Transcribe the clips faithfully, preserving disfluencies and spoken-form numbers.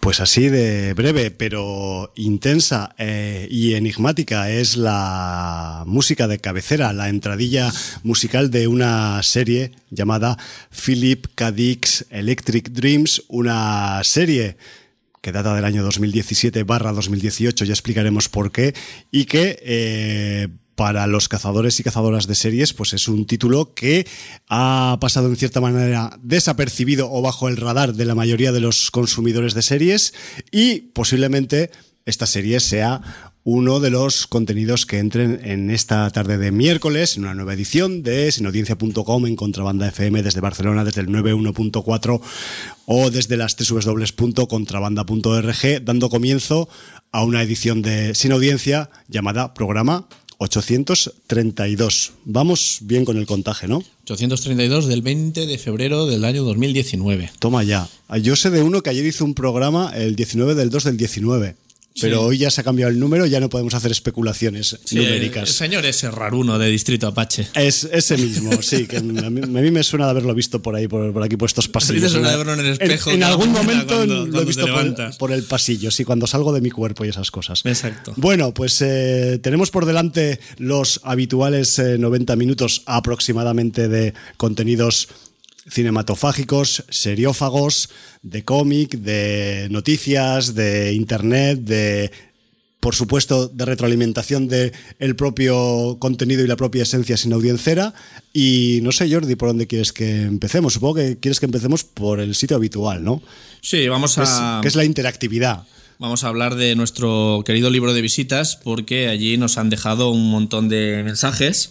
Pues así de breve, pero intensa eh, y enigmática es la música de cabecera, la entradilla musical de una serie llamada Philip K. Dick's Electric Dreams, una serie que data del año dos mil diecisiete barra dos mil dieciocho, ya explicaremos por qué, y que eh, para los cazadores y cazadoras de series pues es un título que ha pasado en cierta manera desapercibido o bajo el radar de la mayoría de los consumidores de series, y posiblemente esta serie sea uno de los contenidos que entren en esta tarde de miércoles en una nueva edición de sinaudiencia punto com en Contrabanda F M desde Barcelona, desde el noventa y uno punto cuatro o desde las doble u doble u doble u punto contrabanda punto org, dando comienzo a una edición de Sin Audiencia llamada Programa ochocientos treinta y dos. Vamos bien con el contaje, ¿no? ochocientos treinta y dos del veinte de febrero del año dos mil diecinueve. Toma ya. Yo sé de uno que ayer hizo un programa el diecinueve del dos del diecinueve. Pero sí, hoy ya se ha cambiado el número, ya no podemos hacer especulaciones sí, numéricas. El señor ese raruno de Distrito Apache. Es ese mismo, sí, que a mí, a mí me suena de haberlo visto por ahí, por, por aquí, por estos pasillos. Sí, te suena de verlo en el espejo. En, en algún momento cuando, lo he visto por, por el pasillo, sí, cuando salgo de mi cuerpo y esas cosas. Exacto. Bueno, pues eh, tenemos por delante los habituales eh, noventa minutos aproximadamente de contenidos cinematofágicos, seriófagos, de cómic, de noticias, de internet, de, por supuesto, de retroalimentación de el propio contenido y la propia esencia sinaudiencera. Y no sé, Jordi, ¿por dónde quieres que empecemos? Supongo que quieres que empecemos por el sitio habitual, ¿no? Sí, vamos a... Es, que es la interactividad. Vamos a hablar de nuestro querido libro de visitas, porque allí nos han dejado un montón de mensajes.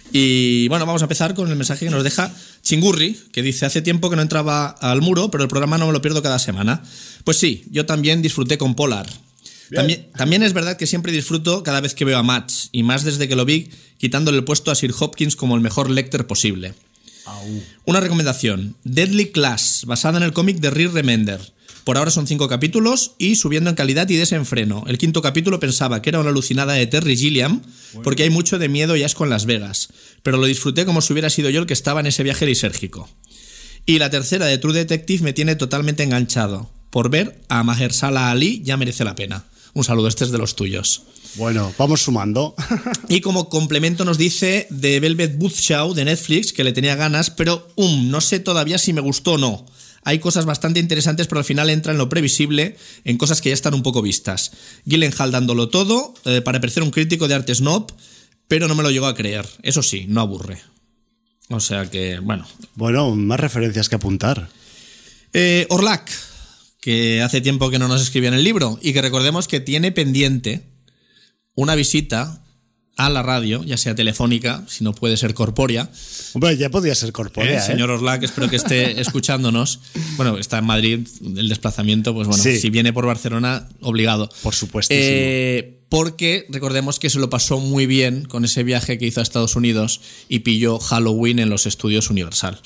Y bueno, vamos a empezar con el mensaje que nos deja Chingurri, que dice: hace tiempo que no entraba al muro, pero el programa no me lo pierdo cada semana. Pues sí, yo también disfruté con Polar. También, también es verdad que siempre disfruto cada vez que veo a Max, y más desde que lo vi quitándole el puesto a Sir Hopkins como el mejor Lecter posible. Au. Una recomendación: Deadly Class, basada en el cómic de Rick Remender. Por ahora son cinco capítulos y subiendo en calidad y desenfreno. El quinto capítulo pensaba que era una alucinada de Terry Gilliam, porque hay mucho de miedo y asco en Las Vegas, pero lo disfruté como si hubiera sido yo el que estaba en ese viaje lisérgico. Y la tercera, de True Detective, me tiene totalmente enganchado. Por ver a Mahershala Ali ya merece la pena. Un saludo, este es de los tuyos. Bueno, vamos sumando. Y como complemento nos dice The Velvet Buzzsaw de Netflix, que le tenía ganas, pero um, no sé todavía si me gustó o no. Hay cosas bastante interesantes, pero al final entra en lo previsible, en cosas que ya están un poco vistas. Gyllenhaal dándolo todo, eh, para parecer un crítico de arte snob, pero no me lo llegó a creer. Eso sí, no aburre. O sea que, bueno. Bueno, más referencias que apuntar. Eh, Orlac, que hace tiempo que no nos escribía en el libro, y que recordemos que tiene pendiente una visita a la radio, ya sea telefónica, si no puede ser corpórea. Hombre, ya podría ser corpórea, ¿Eh? Señor ¿eh? Orlac, espero que esté escuchándonos. Bueno, está en Madrid, el desplazamiento, pues bueno, sí. Si viene por Barcelona, obligado. Por supuesto. Eh, porque recordemos que se lo pasó muy bien con ese viaje que hizo a Estados Unidos y pilló Halloween en los estudios Universal.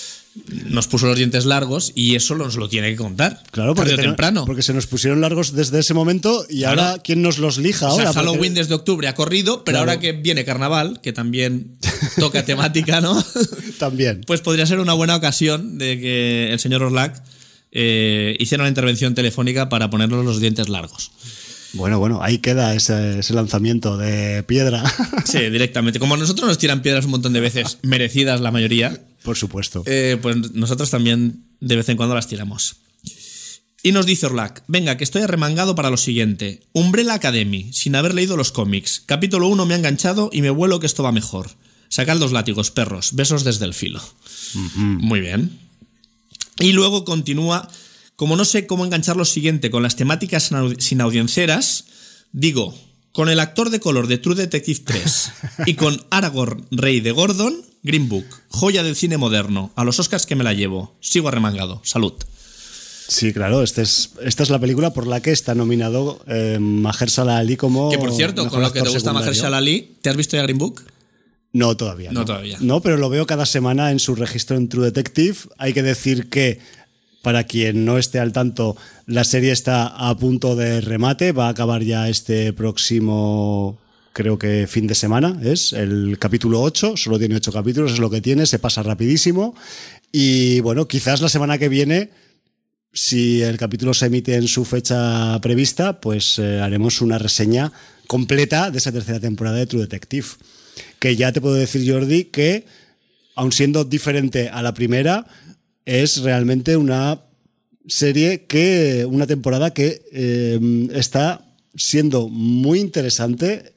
Nos puso los dientes largos y eso nos lo tiene que contar. Claro, porque, tarde o temprano. Porque se nos pusieron largos desde ese momento y claro. Ahora ¿quién nos los lija ahora? O sea, Halloween porque... desde octubre ha corrido, pero claro. Ahora que viene Carnaval, que también toca temática, ¿no? También. Pues podría ser una buena ocasión de que el señor Orlac eh, hiciera una intervención telefónica para ponernos los dientes largos. Bueno, bueno, ahí queda ese, ese lanzamiento de piedra. Sí, directamente. Como a nosotros nos tiran piedras un montón de veces, merecidas la mayoría. Por supuesto. Eh, pues nosotros también de vez en cuando las tiramos. Y nos dice Orlac: venga, que estoy arremangado para lo siguiente. Umbrella Academy, sin haber leído los cómics. Capítulo uno me ha enganchado y me vuelo que esto va mejor. Sacad los látigos, perros. Besos desde el filo. Uh-huh. Muy bien. Y luego continúa: como no sé cómo enganchar lo siguiente con las temáticas sin audiencias, digo, con el actor de color de True Detective tres y con Aragorn, rey de Gordon, Green Book, joya del cine moderno. A los Oscars que me la llevo. Sigo arremangado. Salud. Sí, claro, este es, esta es la película por la que está nominado eh, Mahershala Ali como... Que por cierto, con lo que te gusta secundario. Mahershala Ali, ¿te has visto ya Green Book? No, todavía. No, no, todavía. No, pero lo veo cada semana en su registro en True Detective. Hay que decir que, para quien no esté al tanto, la serie está a punto de remate. Va a acabar ya este próximo, creo que fin de semana. Es el capítulo ocho. Solo tiene ocho capítulos, es lo que tiene. Se pasa rapidísimo. Y bueno, quizás la semana que viene si el capítulo se emite en su fecha prevista, pues eh, haremos una reseña completa de esa tercera temporada de True Detective. Que ya te puedo decir, Jordi, que aun siendo diferente a la primera, es realmente una serie que, una temporada que eh, está siendo muy interesante.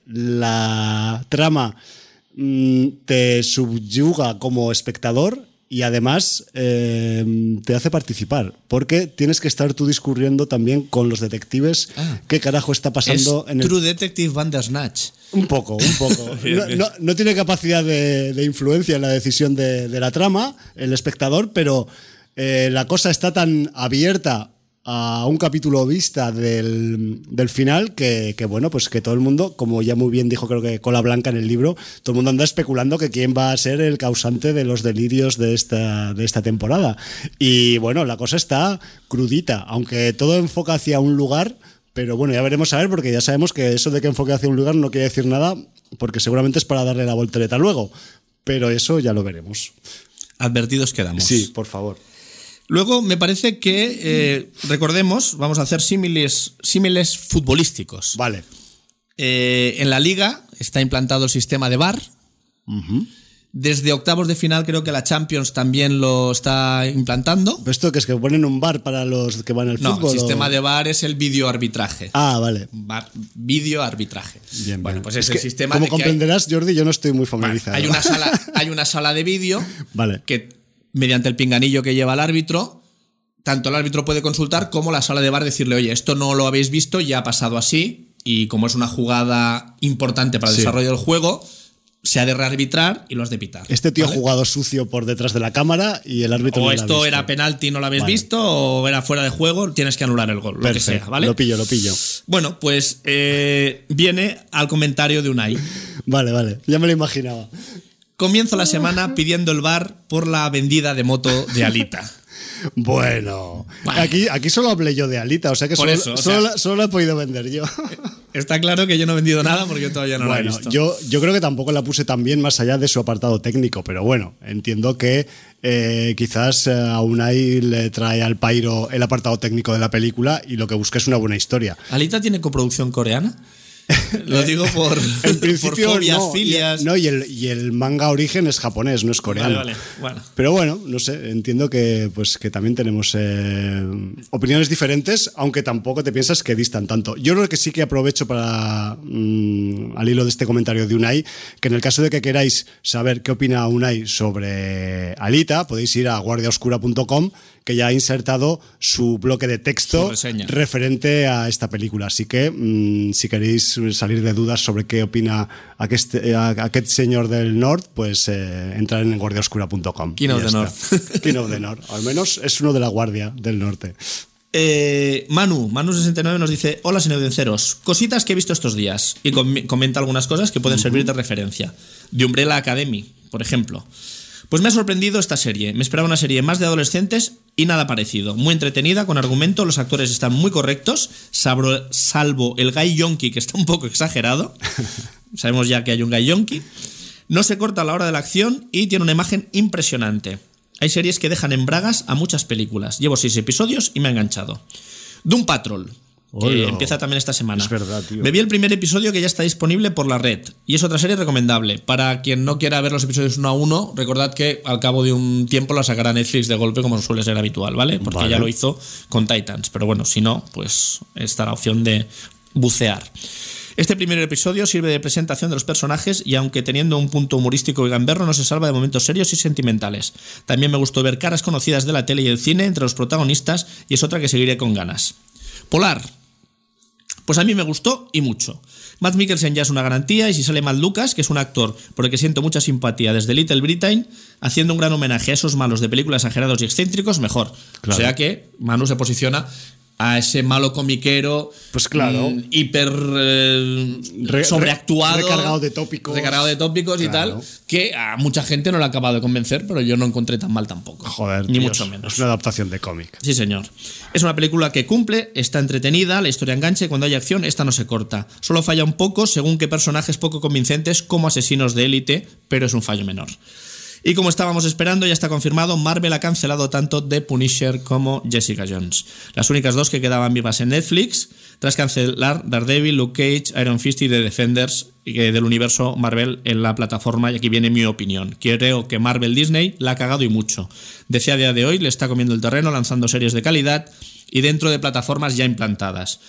La trama mmm, te subyuga como espectador y además eh, te hace participar, porque tienes que estar tú discurriendo también con los detectives ah, qué carajo está pasando es en el... True Detective Bandersnatch. Un poco, un poco. No, no, no tiene capacidad de, de influencia en la decisión de, de la trama, el espectador, pero eh, la cosa está tan abierta a un capítulo vista del, del final que, que, bueno, pues que todo el mundo, como ya muy bien dijo creo que Cola Blanca en el libro, todo el mundo anda especulando que quién va a ser el causante de los delirios de esta, de esta temporada. Y bueno, la cosa está crudita, aunque todo enfoca hacia un lugar, pero bueno, ya veremos a ver, porque ya sabemos que eso de que enfoque hacia un lugar no quiere decir nada, porque seguramente es para darle la voltereta luego, pero eso ya lo veremos. Advertidos quedamos. Sí, por favor. Luego me parece que, eh, recordemos, vamos a hacer símiles, símiles futbolísticos. Vale. Eh, en la Liga está implantado el sistema de V A R. Uh-huh. Desde octavos de final creo que la Champions también lo está implantando. ¿Esto que es que ponen un V A R para los que van al no, fútbol? No, el sistema o... de V A R es el videoarbitraje. Ah, vale. Videoarbitraje. Bien, bueno, bien. pues es, es el que, sistema como de comprenderás, hay... Jordi, yo no estoy muy familiarizado. Vale, hay una sala, hay una sala de vídeo vale. que mediante el pinganillo que lleva el árbitro, tanto el árbitro puede consultar como la sala de V A R decirle, oye, esto no lo habéis visto, ya ha pasado así, y como es una jugada importante para el sí. desarrollo del juego, se ha de rearbitrar y lo has de pitar. Este tío ¿vale? ha jugado sucio por detrás de la cámara y el árbitro o no esto lo ha visto. Era penalti y no lo habéis vale. visto, o era fuera de juego, tienes que anular el gol, Perfecto. Lo que sea, ¿vale? Lo pillo, lo pillo. Bueno, pues eh, viene al comentario de Unai. Vale, vale, ya me lo imaginaba. Comienzo la semana pidiendo el V A R por la vendida de moto de Alita. Bueno, aquí, aquí solo hablé yo de Alita, o sea que Por solo, eso, o solo, sea, solo la he podido vender yo. Está claro que yo no he vendido nada porque yo todavía no bueno, la he visto. Yo, yo creo que tampoco la puse tan bien más allá de su apartado técnico, pero bueno, entiendo que eh, quizás eh, a Unai le trae al pairo el apartado técnico de la película y lo que busca es una buena historia. ¿Alita tiene coproducción coreana? Lo digo por, en principio, por fobias, no, filias. Y, no, y el, y el manga origen es japonés, no es coreano. Vale, vale. Bueno. Pero bueno, no sé, entiendo que, pues, que también tenemos eh, opiniones diferentes, aunque tampoco te piensas que distan tanto. Yo creo que sí que aprovecho para, mmm, al hilo de este comentario de Unai, que en el caso de que queráis saber qué opina Unai sobre Alita, podéis ir a guardia oscura punto com, que ya ha insertado su bloque de texto referente a esta película. Así que, mmm, si queréis salir de dudas sobre qué opina aquest, aquest señor del Norte, pues eh, entrar en guardia oscura punto com. King of the North. King of the North. Al menos es uno de la Guardia del Norte. Eh, Manu, Manu sesenta y nueve nos dice: hola sinaudienceros, cositas que he visto estos días. Y com- comenta algunas cosas que pueden uh-huh. servir de referencia. De Umbrella Academy, por ejemplo. Pues me ha sorprendido esta serie. Me esperaba una serie más de adolescentes y nada parecido. Muy entretenida, con argumento, los actores están muy correctos, salvo, salvo el Guy Yonki, que está un poco exagerado. Sabemos ya que hay un Guy Yonki. No se corta a la hora de la acción y tiene una imagen impresionante. Hay series que dejan en bragas a muchas películas. Llevo seis episodios y me ha enganchado. Doom Patrol, que Hola. empieza también esta semana. Es verdad, tío. Me vi el primer episodio que ya está disponible por la red y es otra serie recomendable. Para quien no quiera ver los episodios uno a uno, recordad que al cabo de un tiempo la sacará Netflix de golpe, como suele ser habitual, ¿vale? Porque vale. ya lo hizo con Titans. Pero bueno, si no, pues está la opción de bucear. Este primer episodio sirve de presentación de los personajes y aunque teniendo un punto humorístico y gamberro no se salva de momentos serios y sentimentales. También me gustó ver caras conocidas de la tele y el cine entre los protagonistas y es otra que seguiré con ganas. Polar. Pues a mí me gustó y mucho. Matt Mikkelsen ya es una garantía y si sale Matt Lucas, que es un actor por el que siento mucha simpatía desde Little Britain, haciendo un gran homenaje a esos malos de películas exagerados y excéntricos, mejor. Claro. O sea que Manu se posiciona a ese malo comiquero, pues claro, mmm, hiper eh, re, sobreactuado, recargado de tópicos, recargado de tópicos claro. y tal, que a mucha gente no le ha acabado de convencer, pero yo no encontré tan mal tampoco. Joder, ni tíos, mucho menos. Es una adaptación de cómic. Sí, señor. Es una película que cumple, está entretenida, la historia engancha y cuando hay acción esta no se corta. Solo falla un poco según qué personajes poco convincentes como asesinos de élite, pero es un fallo menor. Y como estábamos esperando, ya está confirmado, Marvel ha cancelado tanto The Punisher como Jessica Jones, las únicas dos que quedaban vivas en Netflix, tras cancelar Daredevil, Luke Cage, Iron Fist y The Defenders del universo Marvel en la plataforma. Y aquí viene mi opinión. Creo que Marvel Disney la ha cagado y mucho. D C a día de hoy le está comiendo el terreno lanzando series de calidad y dentro de plataformas ya implantadas.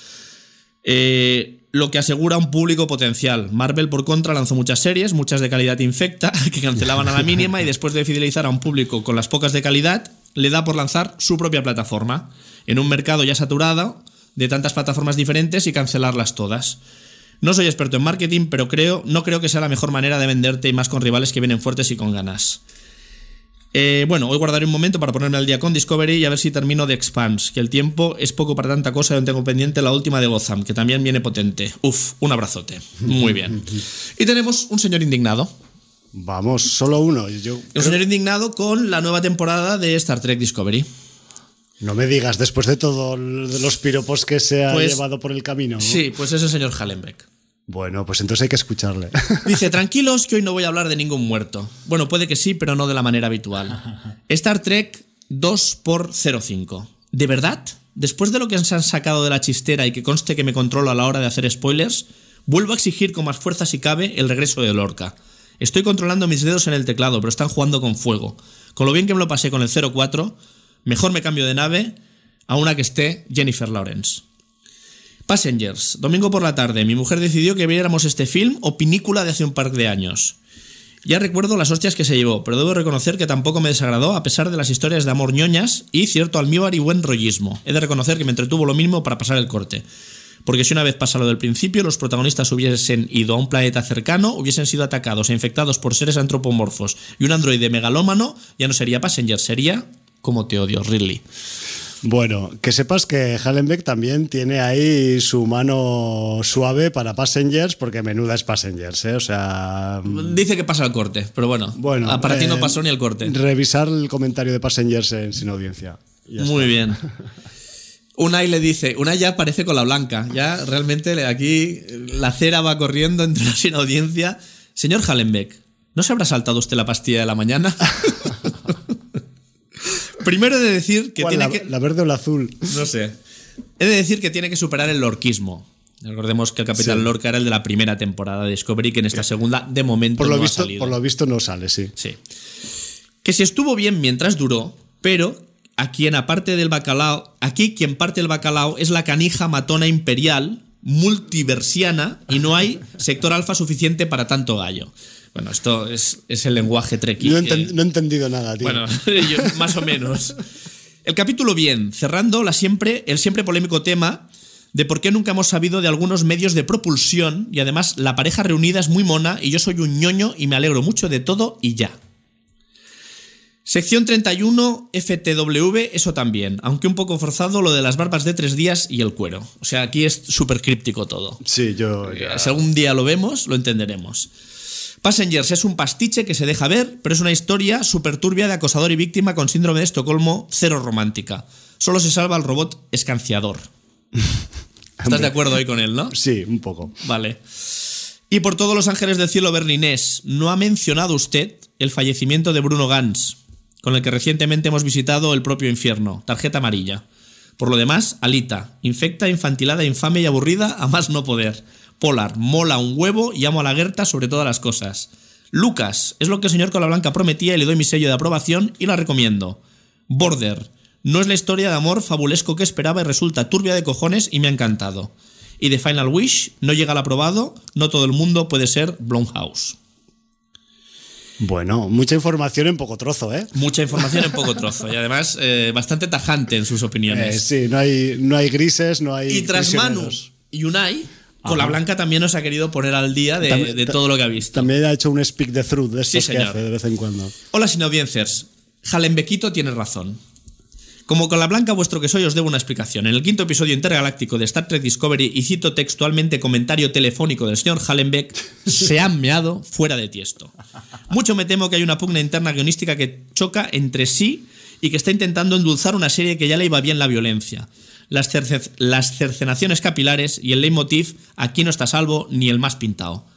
Eh, lo que asegura un público potencial. Marvel, por contra, lanzó muchas series, muchas de calidad infecta, que cancelaban a la mínima, y después de fidelizar a un público con las pocas de calidad, le da por lanzar su propia plataforma, en un mercado ya saturado de tantas plataformas diferentes, y cancelarlas todas. No soy experto en marketing, pero creo, no creo que sea la mejor manera de venderte, y más con rivales que vienen fuertes y con ganas. Eh, bueno, hoy guardaré un momento para ponerme al día con Discovery y a ver si termino The Expanse, que el tiempo es poco para tanta cosa. Yo tengo pendiente la última de Gotham, que también viene potente. Uf, un abrazote. Muy bien. Y tenemos un señor indignado. Vamos, solo uno. Yo un creo... señor indignado con la nueva temporada de Star Trek Discovery. No me digas, después de todos los piropos que se ha pues, llevado por el camino, ¿no? Sí, pues es el señor Hallenbeck. Bueno, pues entonces hay que escucharle. Dice, tranquilos que hoy no voy a hablar de ningún muerto. Bueno, puede que sí, pero no de la manera habitual. Star Trek dos por cero cinco. ¿De verdad? Después de lo que se han sacado de la chistera y que conste que me controlo a la hora de hacer spoilers, vuelvo a exigir con más fuerza si cabe el regreso de Lorca. Estoy controlando mis dedos en el teclado, pero están jugando con fuego. Con lo bien que me lo pasé con el cero cuatro, mejor me cambio de nave a una que esté Jennifer Lawrence. Passengers, domingo por la tarde, mi mujer decidió que viéramos este film o pinícula de hace un par de años. Ya recuerdo las hostias que se llevó, pero debo reconocer que tampoco me desagradó a pesar de las historias de amor ñoñas y cierto almíbar y buen rollismo. He de reconocer que me entretuvo lo mínimo para pasar el corte. Porque si una vez pasa lo del principio, los protagonistas hubiesen ido a un planeta cercano, hubiesen sido atacados e infectados por seres antropomorfos y un androide megalómano, ya no sería Passengers, sería Como te odio, Ridley. Bueno, que sepas que Hallenbeck también tiene ahí su mano suave para Passengers, porque menuda es Passengers, ¿eh? O sea... Dice que pasa el corte, pero bueno, bueno para eh, ti no pasó ni el corte. Revisar el comentario de Passengers en Sin Audiencia. Muy está. Bien. Unai le dice, Unai ya aparece con la blanca, ya realmente aquí la cera va corriendo entre la Sin Audiencia. Señor Hallenbeck, ¿no se habrá saltado usted la pastilla de la mañana? Primero he de decir que tiene la, que... ¿La verde o la azul? No sé. He de decir que tiene que superar el lorquismo. Recordemos que el Capitán sí. Lorca era el de la primera temporada de Discovery, que en esta segunda, de momento, por lo no visto, ha salido. Por lo visto no sale, sí. Sí. Que si estuvo bien mientras duró, pero a quien aparte del bacalao... Aquí quien parte el bacalao es la canija matona imperial, multiversiana, y no hay sector alfa suficiente para tanto gallo. Bueno, esto es, es el lenguaje trekkie. No, enten, no he entendido nada, tío. Bueno, yo, más o menos. El capítulo bien, cerrando la siempre, el siempre polémico tema de por qué nunca hemos sabido de algunos medios de propulsión, y además la pareja reunida es muy mona y yo soy un ñoño y me alegro mucho de todo y ya. Sección treinta y uno, F T W, eso también, aunque un poco forzado lo de las barbas de tres días y el cuero. O sea, aquí es súper críptico todo. Sí, yo... Ya... Si algún día lo vemos, lo entenderemos. Passengers es un pastiche que se deja ver, pero es una historia súper turbia de acosador y víctima con síndrome de Estocolmo, cero romántica. Solo se salva el robot escanciador. ¿Estás de acuerdo ahí con él, no? Sí, un poco. Vale. Y por todos los ángeles del cielo berlinés, ¿no ha mencionado usted el fallecimiento de Bruno Ganz, con el que recientemente hemos visitado el propio infierno? Tarjeta amarilla. Por lo demás, Alita, infecta, infantilada, infame y aburrida a más no poder. Polar, mola un huevo y amo a la Gerta sobre todas las cosas. Lucas, es lo que el señor Colablanca prometía y le doy mi sello de aprobación y la recomiendo. Border, no es la historia de amor fabulesco que esperaba y resulta turbia de cojones y me ha encantado. Y The Final Wish, no llega al aprobado, no todo el mundo puede ser Blumhouse. Bueno, mucha información en poco trozo, ¿eh? Mucha información en poco trozo y además eh, bastante tajante en sus opiniones. Eh, sí, no hay, no hay grises, no hay... Y tras Manu y Unai... Colablanca también nos ha querido poner al día de, también, de todo lo que ha visto. También ha hecho un speak the truth de estos sí, que hace de vez en cuando. Hola, sin audiencers. Hallenbeckito tiene razón. Como Colablanca vuestro que soy, os debo una explicación. En el quinto episodio intergaláctico de Star Trek Discovery, y cito textualmente comentario telefónico del señor Hallenbeck, se han meado fuera de tiesto. Mucho me temo que hay una pugna interna guionística que choca entre sí y que está intentando endulzar una serie que ya le iba bien la violencia. Las, cerce- las cercenaciones capilares y el leitmotiv, aquí no está a salvo ni el más pintado.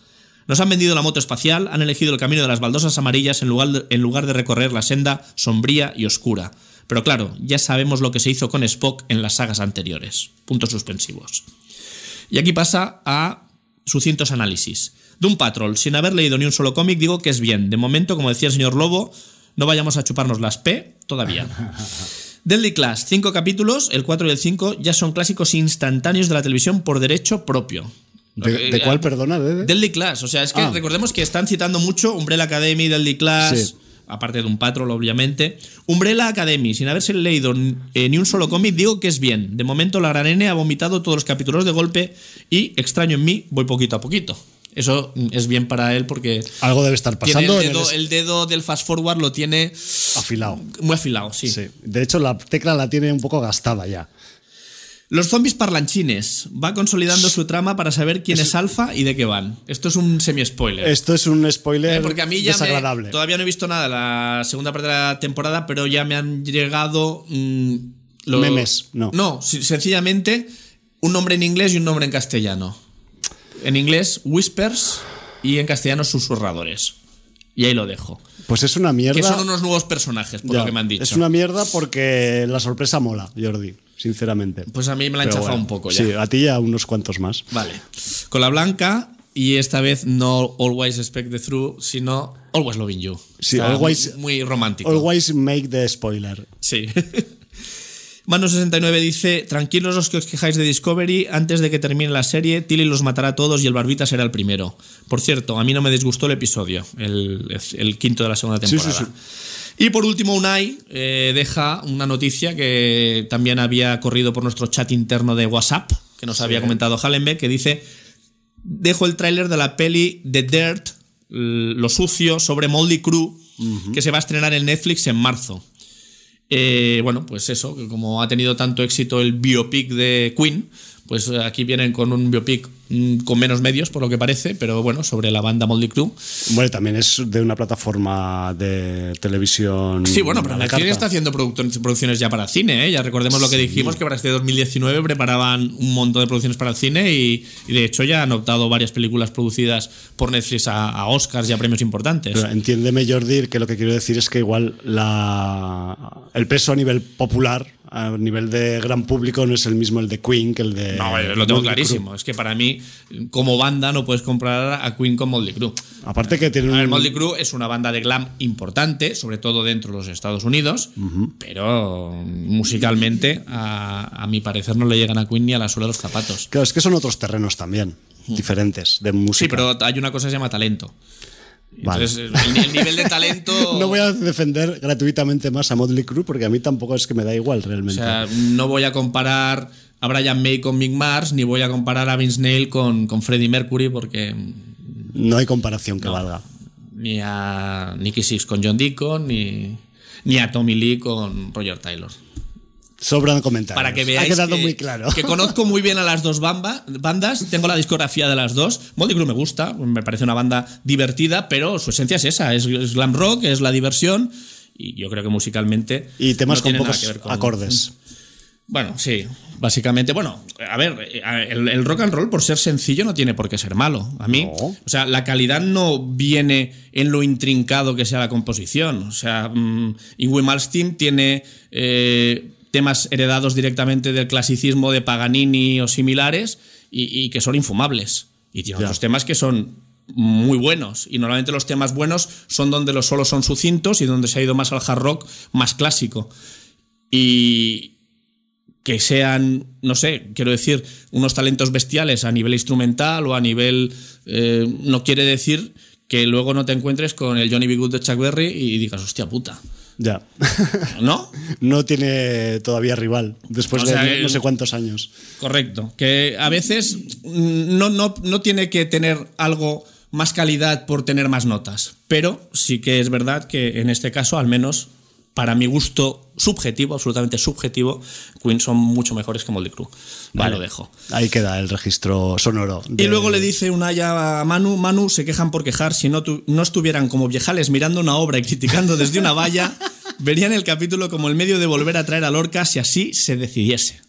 Nos han vendido la moto espacial, han elegido el camino de las baldosas amarillas en lugar de, en lugar de recorrer la senda sombría y oscura. Pero claro, ya sabemos lo que se hizo con Spock en las sagas anteriores. Puntos suspensivos. Y aquí pasa a sucintos análisis. Doom Patrol, sin haber leído ni un solo cómic, digo que es bien. De momento, como decía el señor Lobo, no vayamos a chuparnos las P todavía. Deadly Class, cinco capítulos, el cuatro y el cinco, ya son clásicos instantáneos de la televisión por derecho propio. ¿De, de cuál, perdona? ¿De, de? Deadly Class, o sea, es que ah. recordemos que están citando mucho Umbrella Academy, Deadly Class, sí. aparte de un Patrol, obviamente. Umbrella Academy, sin haberse leído eh, ni un solo cómic, digo que es bien. De momento la gran N ha vomitado todos los capítulos de golpe y, extraño en mí, voy poquito a poquito. Eso es bien para él porque algo debe estar pasando. El dedo, el dedo del fast forward lo tiene afilado. Muy afilado, sí. sí. De hecho, la tecla la tiene un poco gastada ya. Los zombies parlanchines. Va consolidando su trama para saber quién es, es Alpha y de qué van. Esto es un semi-spoiler. Esto es un spoiler eh, porque a mí ya desagradable. Me, todavía no he visto nada de la segunda parte de la temporada, pero ya me han llegado... Mmm, lo, memes, no. No, sencillamente un nombre en inglés y un nombre en castellano. En inglés, Whispers, y en castellano, Susurradores. Y ahí lo dejo. Pues es una mierda. Que son unos nuevos personajes, por ya, lo que me han dicho. Es una mierda porque la sorpresa mola, Jordi, sinceramente. Pues a mí me la han chafado bueno, un poco ya. Sí, a ti y a unos cuantos más. Vale. Con la blanca, y esta vez no Always Expect the Truth, sino Always Loving You. Sí, always, muy, muy romántico. Always make the spoiler. Sí. Mano sesenta y nueve dice: tranquilos los que os quejáis de Discovery, antes de que termine la serie, Tilly los matará a todos y el Barbita será el primero. Por cierto, a mí no me disgustó el episodio, el, el quinto de la segunda temporada. Sí, sí, sí. Y por último, Unai eh, deja una noticia que también había corrido por nuestro chat interno de WhatsApp, que nos sí. había comentado Hallenbeck, que dice: dejo el tráiler de la peli The Dirt, lo sucio, sobre Motley Crue, uh-huh. que se va a estrenar en Netflix en marzo. Eh, bueno, pues eso, que como ha tenido tanto éxito el biopic de Queen, pues aquí vienen con un biopic mmm, con menos medios, por lo que parece, pero bueno, sobre la banda Motley Crue. Bueno, también es de una plataforma de televisión. Sí, bueno, pero Netflix está haciendo producciones ya para cine, ¿eh? Ya recordemos sí. lo que dijimos, que para este dos mil diecinueve preparaban un montón de producciones para el cine y, y de hecho ya han optado varias películas producidas por Netflix a, a Oscars y a premios importantes. Pero entiéndeme, Jordi, que lo que quiero decir es que igual la, el peso a nivel popular, a nivel de gran público, no es el mismo el de Queen que el de... No, lo tengo clarísimo. Es que para mí, como banda, no puedes comparar a Queen con Motley Crue. Aparte que tiene un... A ver, Motley Crue es una banda de glam importante, sobre todo dentro de los Estados Unidos, uh-huh. pero musicalmente, a, a mi parecer, no le llegan a Queen ni a la suela de los zapatos. Claro, es que son otros terrenos también, uh-huh. diferentes, de música. Sí, pero hay una cosa que se llama talento. Entonces, vale. el, el nivel de talento... No voy a defender gratuitamente más a Motley Crue porque a mí tampoco es que me da igual realmente. O sea, no voy a comparar a Brian May con Mick Mars, ni voy a comparar a Vince Neil con, con Freddie Mercury porque... No hay comparación que no, valga. Ni a Nicky Six con John Deacon, ni, ni a Tommy Lee con Roger Taylor. Sobran comentarios. Para que veáis ha quedado que, muy claro. que conozco muy bien a las dos bamba, bandas, tengo la discografía de las dos. Motley Crue me gusta, me parece una banda divertida, pero su esencia es esa, es, es glam rock, es la diversión y yo creo que musicalmente y temas no con tiene pocos nada que ver con, acordes. Bueno, sí, básicamente, bueno, a ver, el, el rock and roll por ser sencillo no tiene por qué ser malo. A mí, no. O sea, la calidad no viene en lo intrincado que sea la composición. O sea, um, Yngwie Malmsteen tiene eh, temas heredados directamente del clasicismo de Paganini o similares y, y que son infumables. Y tiene ya. otros temas que son muy buenos. Y normalmente los temas buenos son donde los solos son sucintos y donde se ha ido más al hard rock más clásico. Y que sean, no sé, quiero decir, unos talentos bestiales a nivel instrumental o a nivel... Eh, no quiere decir que luego no te encuentres con el Johnny B. Good de Chuck Berry y digas, hostia puta. Ya. ¿No? No tiene todavía rival, después o sea, de no, no sé cuántos años. Correcto. Que a veces no, no, no tiene que tener algo más calidad por tener más notas, pero sí que es verdad que en este caso, al menos... Para mi gusto subjetivo, absolutamente subjetivo, Queen son mucho mejores que Motley Crue. Vale, lo dejo. Ahí queda el registro sonoro. De... Y luego le dice Unai a Manu, Manu, se quejan por quejar, si no, tu, no estuvieran como viejales mirando una obra y criticando desde una valla, verían el capítulo como el medio de volver a traer a Lorca si así se decidiese.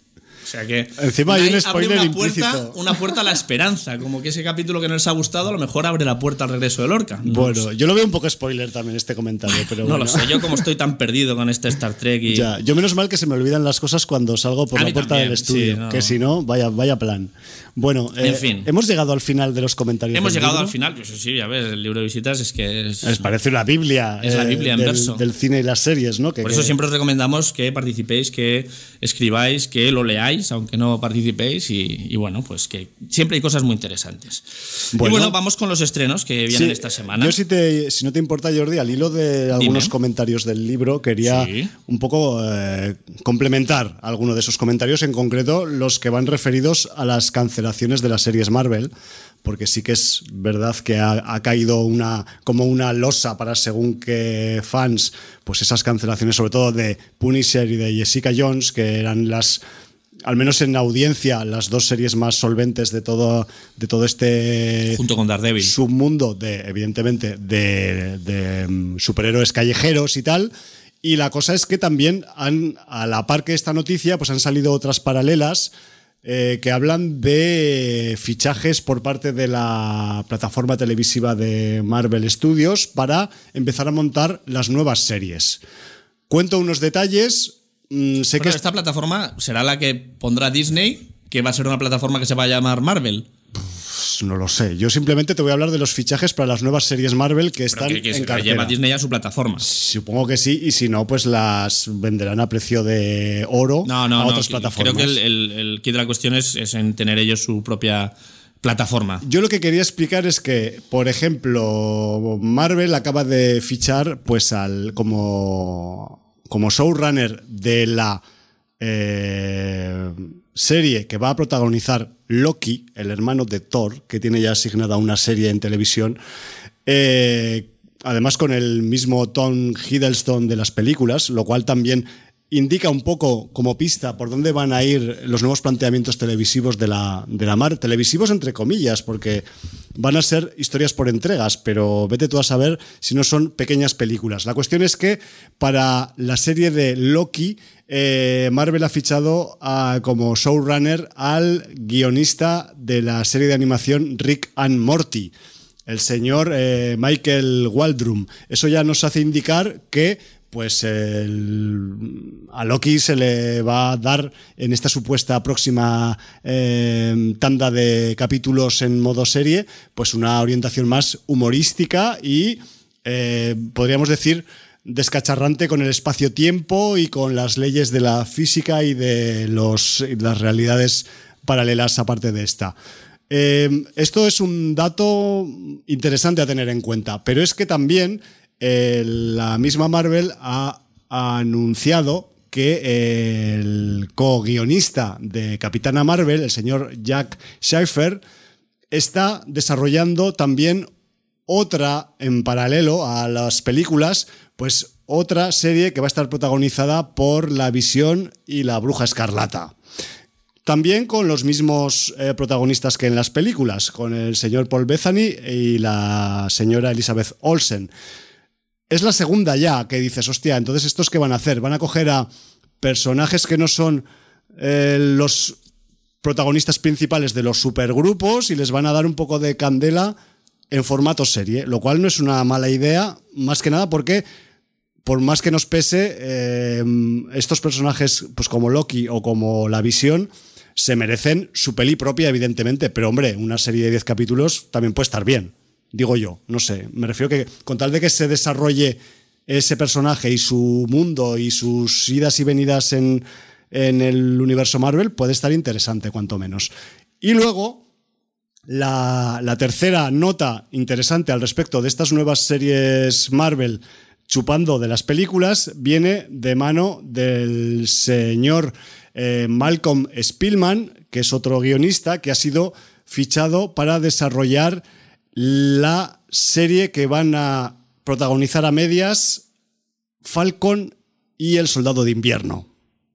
O sea que encima hay un spoiler una implícito. Puerta, una puerta a la esperanza, como que ese capítulo que no les ha gustado a lo mejor abre la puerta al regreso de Lorca. No bueno, yo lo veo un poco spoiler también este comentario, pero no bueno. lo sé, yo como estoy tan perdido con este Star Trek y... Ya, yo menos mal que se me olvidan las cosas cuando salgo por A la mí puerta también, del estudio, sí, no. que si no, vaya, vaya plan. Bueno, eh, En fin. hemos llegado al final de los comentarios. Hemos del llegado libro. al final, pues sí, a ver, el libro de visitas es que es... Les parece una Biblia. Es la Biblia en del, verso. del cine y las series, ¿no? Que, Por eso que- siempre os recomendamos que participéis, que escribáis, que lo leáis, aunque no participéis, y, y bueno, pues que siempre hay cosas muy interesantes. Bueno. Y bueno, vamos con los estrenos que vienen Sí, esta semana. Yo, si, te, si no te importa, Jordi, al hilo de algunos Dime. comentarios del libro, quería Sí. un poco eh, complementar alguno de esos comentarios, en concreto los que van referidos a las cancelaciones de las series Marvel, porque sí que es verdad que ha, ha caído una como una losa para según qué fans, pues esas cancelaciones, sobre todo de Punisher y de Jessica Jones, que eran las, al menos en audiencia, las dos series más solventes de todo, de todo este Junto con Daredevil. submundo de, evidentemente, de, de mm, superhéroes callejeros y tal. Y la cosa es que también han, a la par que esta noticia, pues han salido otras paralelas eh, que hablan de fichajes por parte de la plataforma televisiva de Marvel Studios para empezar a montar las nuevas series. Cuento unos detalles. mm, sé Pero que es- esta plataforma será la que pondrá Disney, que va a ser una plataforma que se va a llamar Marvel. no lo sé. Yo simplemente te voy a hablar de los fichajes para las nuevas series Marvel que Pero están que, que en se la cartera. lleva Disney a su plataforma. Supongo que sí, y si no, pues las venderán a precio de oro No, no, a no. otras que- plataformas. Creo que el, el, el kit de la cuestión es, es en tener ellos su propia plataforma. Yo lo que quería explicar es que, por ejemplo, Marvel acaba de fichar pues al como, como showrunner de la eh, serie que va a protagonizar Loki, el hermano de Thor, que tiene ya asignada una serie en televisión. Eh, además con el mismo Tom Hiddleston de las películas, lo cual también indica un poco como pista por dónde van a ir los nuevos planteamientos televisivos de la, de la Mar. Televisivos entre comillas, porque van a ser historias por entregas, pero vete tú a saber si no son pequeñas películas. La cuestión es que para la serie de Loki, eh, Marvel ha fichado a, como showrunner al guionista de la serie de animación Rick and Morty, el señor eh, Michael Waldron. Eso ya nos hace indicar que pues el, a Loki se le va a dar en esta supuesta próxima eh, tanda de capítulos en modo serie, pues una orientación más humorística y eh, podríamos decir descacharrante con el espacio-tiempo y con las leyes de la física y de los, y las realidades paralelas aparte de esta. Eh, esto es un dato interesante a tener en cuenta, pero es que también eh, la misma Marvel ha, ha anunciado que el co-guionista de Capitana Marvel, el señor Jack Schaffer, está desarrollando también otra, en paralelo a las películas, pues otra serie que va a estar protagonizada por la Visión y la Bruja Escarlata. También con los mismos eh, protagonistas que en las películas, con el señor Paul Bettany y la señora Elizabeth Olsen. Es la segunda ya que dices, hostia, entonces ¿estos qué van a hacer? ¿Van a coger a personajes que no son eh, los protagonistas principales de los supergrupos y les van a dar un poco de candela en formato serie? Lo cual no es una mala idea, más que nada porque, por más que nos pese, eh, estos personajes, pues como Loki o como la Visión, se merecen su peli propia, evidentemente, pero hombre, una serie de diez capítulos también puede estar bien, digo yo, no sé, me refiero que con tal de que se desarrolle ese personaje y su mundo y sus idas y venidas en, en el universo Marvel, puede estar interesante cuanto menos. Y luego, la, la tercera nota interesante al respecto de estas nuevas series Marvel chupando de las películas viene de mano del señor eh, Malcolm Spillman, que es otro guionista que ha sido fichado para desarrollar la serie que van a protagonizar a medias Falcon y el Soldado de Invierno.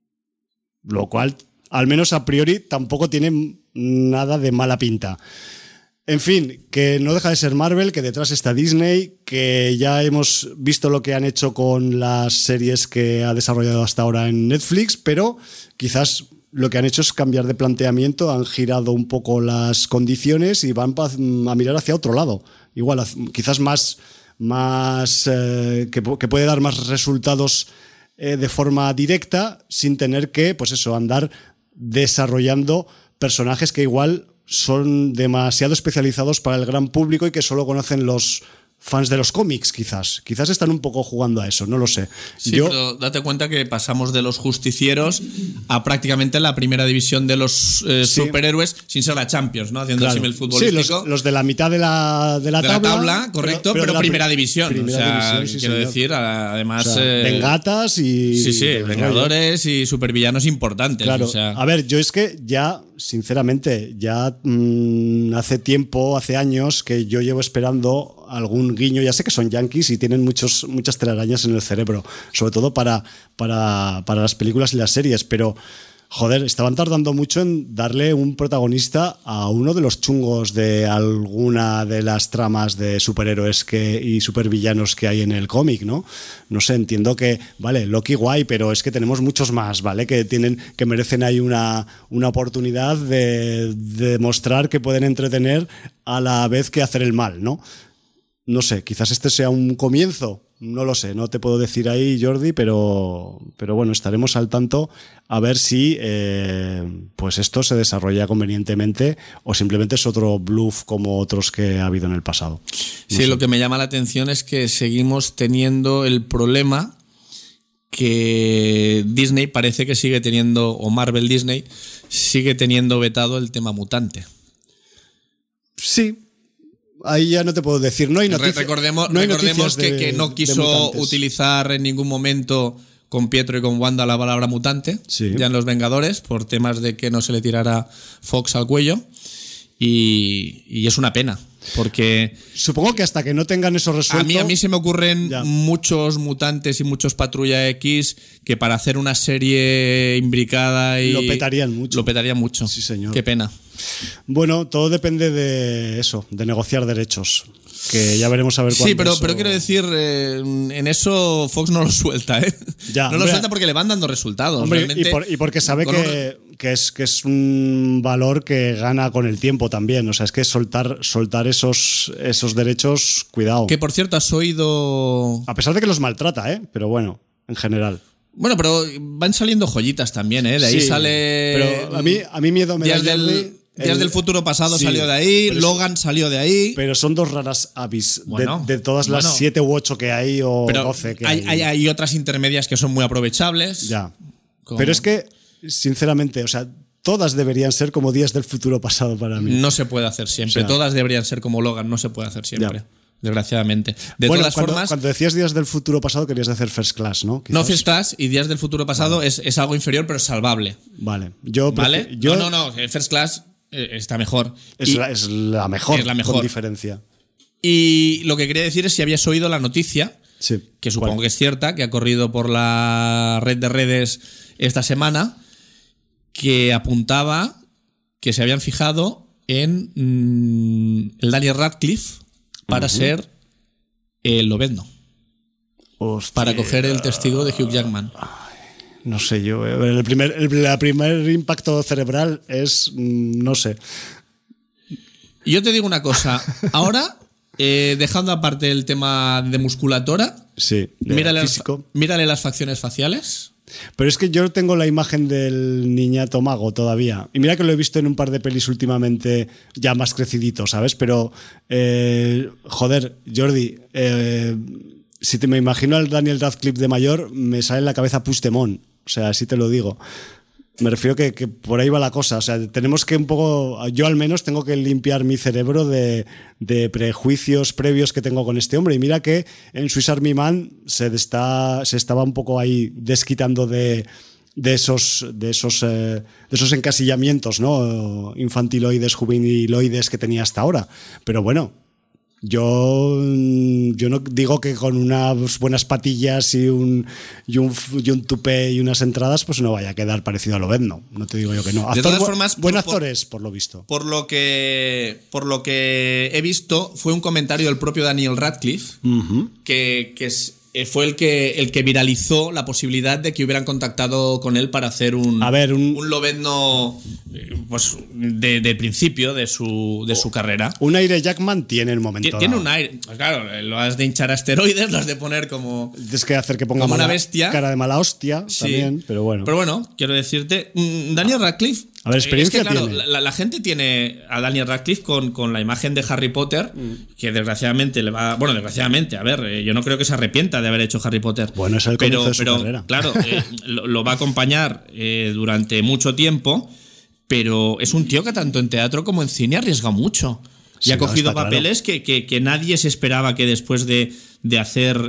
Lo cual, al menos a priori, tampoco tiene nada de mala pinta. En fin, que no deja de ser Marvel, que detrás está Disney, que ya hemos visto lo que han hecho con las series que ha desarrollado hasta ahora en Netflix, pero quizás lo que han hecho es cambiar de planteamiento, han girado un poco las condiciones y van a mirar hacia otro lado. Igual, quizás más, más eh, que, que puede dar más resultados eh, de forma directa, sin tener que, pues eso, andar desarrollando personajes que igual son demasiado especializados para el gran público y que solo conocen los fans de los cómics, quizás. Quizás están un poco jugando a eso, no lo sé. Sí, Yo... pero date cuenta que pasamos de los justicieros a prácticamente la primera división de los eh, sí. superhéroes, sin ser la Champions, ¿no? Haciendo claro. el símil futbolístico. Sí, los, los de la mitad de la, de la de tabla. La tabla, correcto, pero, pero, pero primera división. Primera o sea, división, sí, quiero señor. decir, además... O sea, eh, vengatas y... Sí, sí, vengadores y supervillanos importantes. Claro. O sea. A ver, yo es que ya, sinceramente, ya mmm, hace tiempo, hace años, que yo llevo esperando algún guiño. Ya sé que son yankees y tienen muchos, muchas telarañas en el cerebro, sobre todo para, para, para las películas y las series, pero joder, estaban tardando mucho en darle un protagonista a uno de los chungos de alguna de las tramas de superhéroes que, y supervillanos que hay en el cómic, ¿no? No sé, entiendo que, vale, Loki guay, pero es que tenemos muchos más, ¿vale? Que tienen, que merecen ahí una, una oportunidad de, de demostrar que pueden entretener a la vez que hacer el mal, ¿no? No sé, quizás este sea un comienzo, no lo sé, no te puedo decir ahí, Jordi, pero, pero bueno, estaremos al tanto a ver si eh, pues esto se desarrolla convenientemente o simplemente es otro bluff como otros que ha habido en el pasado. No sí, sé. Lo que me llama la atención es que seguimos teniendo el problema que Disney parece que sigue teniendo, o Marvel Disney, sigue teniendo vetado el tema mutante. Sí. Ahí ya no te puedo decir, no hay noticias. Recordemos, no hay recordemos noticias que, de, que no quiso de utilizar en ningún momento con Pietro y con Wanda la palabra mutante, sí. ya en Los Vengadores, por temas de que no se le tirara Fox al cuello. Y, y es una pena, porque... Supongo que hasta que no tengan eso resuelto... A mí, a mí se me ocurren ya. muchos mutantes y muchos Patrulla X que para hacer una serie imbricada y... Lo petarían mucho. Lo petarían mucho. Sí, señor. Qué pena. Bueno, todo depende de eso, de negociar derechos. Que ya veremos a ver cuándo. Sí, pero, eso... pero quiero decir, eh, en eso Fox no lo suelta, ¿eh? Ya, no hombre, lo suelta porque le van dando resultados. Hombre, realmente, y, por, y porque sabe que, que, es, que es un valor que gana con el tiempo también. O sea, es que soltar, soltar esos, esos derechos, cuidado. Que por cierto, has oído... A pesar de que los maltrata, ¿eh? Pero bueno, en general. Bueno, pero van saliendo joyitas también, ¿eh? De ahí sí, sale... Pero a mí, a mí miedo me da del... Días el, del futuro pasado sí, salió de ahí, Logan es, salió de ahí. Pero son dos raras avis bueno, de, de todas las bueno, siete u ocho que hay o doce que hay. Hay, hay. Hay otras intermedias que son muy aprovechables. Ya. Como... Pero es que, sinceramente, o sea, todas deberían ser como Días del futuro pasado para mí. No se puede hacer siempre. O sea, todas deberían ser como Logan, no se puede hacer siempre. Ya. Desgraciadamente. De bueno, todas cuando, formas. Cuando decías Días del futuro pasado, querías decir First Class, ¿no? Quizás. No, First Class y Días del futuro pasado vale. es, es algo inferior, pero es salvable. Vale. Yo ¿Vale? Yo... No, no, no. First Class está mejor. Es la, es la mejor. Es la mejor. Con diferencia. Y lo que quería decir es si habías oído la noticia, sí. que supongo ¿Cuál? que es cierta, que ha corrido por la red de redes esta semana, que apuntaba que se habían fijado en mmm, el Daniel Radcliffe para uh-huh. ser el Lobezno. Hostia. Para coger el testigo de Hugh Jackman. No sé yo, el primer, el, el primer impacto cerebral es, no sé. Y yo te digo una cosa, ahora, eh, dejando aparte el tema de musculatura, sí, de mírale, físico. Las, mírale las facciones faciales. Pero es que yo tengo la imagen del niñato mago todavía. Y mira que lo he visto en un par de pelis últimamente ya más crecidito, ¿sabes? Pero, eh, joder, Jordi... Eh, si te me imagino al Daniel Radcliffe de mayor, me sale en la cabeza Puigdemont. O sea, así te lo digo. Me refiero que, que por ahí va la cosa. O sea, tenemos que un poco... Yo al menos tengo que limpiar mi cerebro de, de prejuicios previos que tengo con este hombre. Y mira que en Swiss Army Man se, está, se estaba un poco ahí desquitando de, de, esos, de, esos, eh, de esos encasillamientos, ¿no? Infantiloides, juveniloides que tenía hasta ahora. Pero bueno... Yo, yo no digo que con unas buenas patillas y un, y un, y un tupé y unas entradas pues no vaya a quedar parecido a Lobezno. No te digo yo que no. Actor, de todas formas, buen por, actor es, por lo visto. Por lo que, por lo que he visto, fue un comentario del propio Daniel Radcliffe uh-huh. que, que es, eh, fue el que, el que viralizó la posibilidad de que hubieran contactado con él para hacer un, a ver, un, un lobezno pues, de, de principio de su, de su carrera. Un aire Jackman tiene el momento. Tiene, tiene un aire. Pues claro, lo has de hinchar a esteroides, lo has de poner como. Tienes que hacer que ponga como mala, una bestia. Cara de mala hostia sí, también, pero bueno. Pero bueno, quiero decirte, Daniel Radcliffe. A ver, experiencia es que, claro, tiene. La, la gente tiene a Daniel Radcliffe con, con la imagen de Harry Potter, mm. que desgraciadamente le va. Bueno, desgraciadamente, a ver, eh, yo no creo que se arrepienta de haber hecho Harry Potter. Bueno, es el comienzo pero, de su pero, carrera. Claro, eh, lo, lo va a acompañar eh, durante mucho tiempo, pero es un tío que tanto en teatro como en cine arriesga mucho. Y sí, ha cogido no, papeles claro. que, que, que nadie se esperaba que después de, de hacer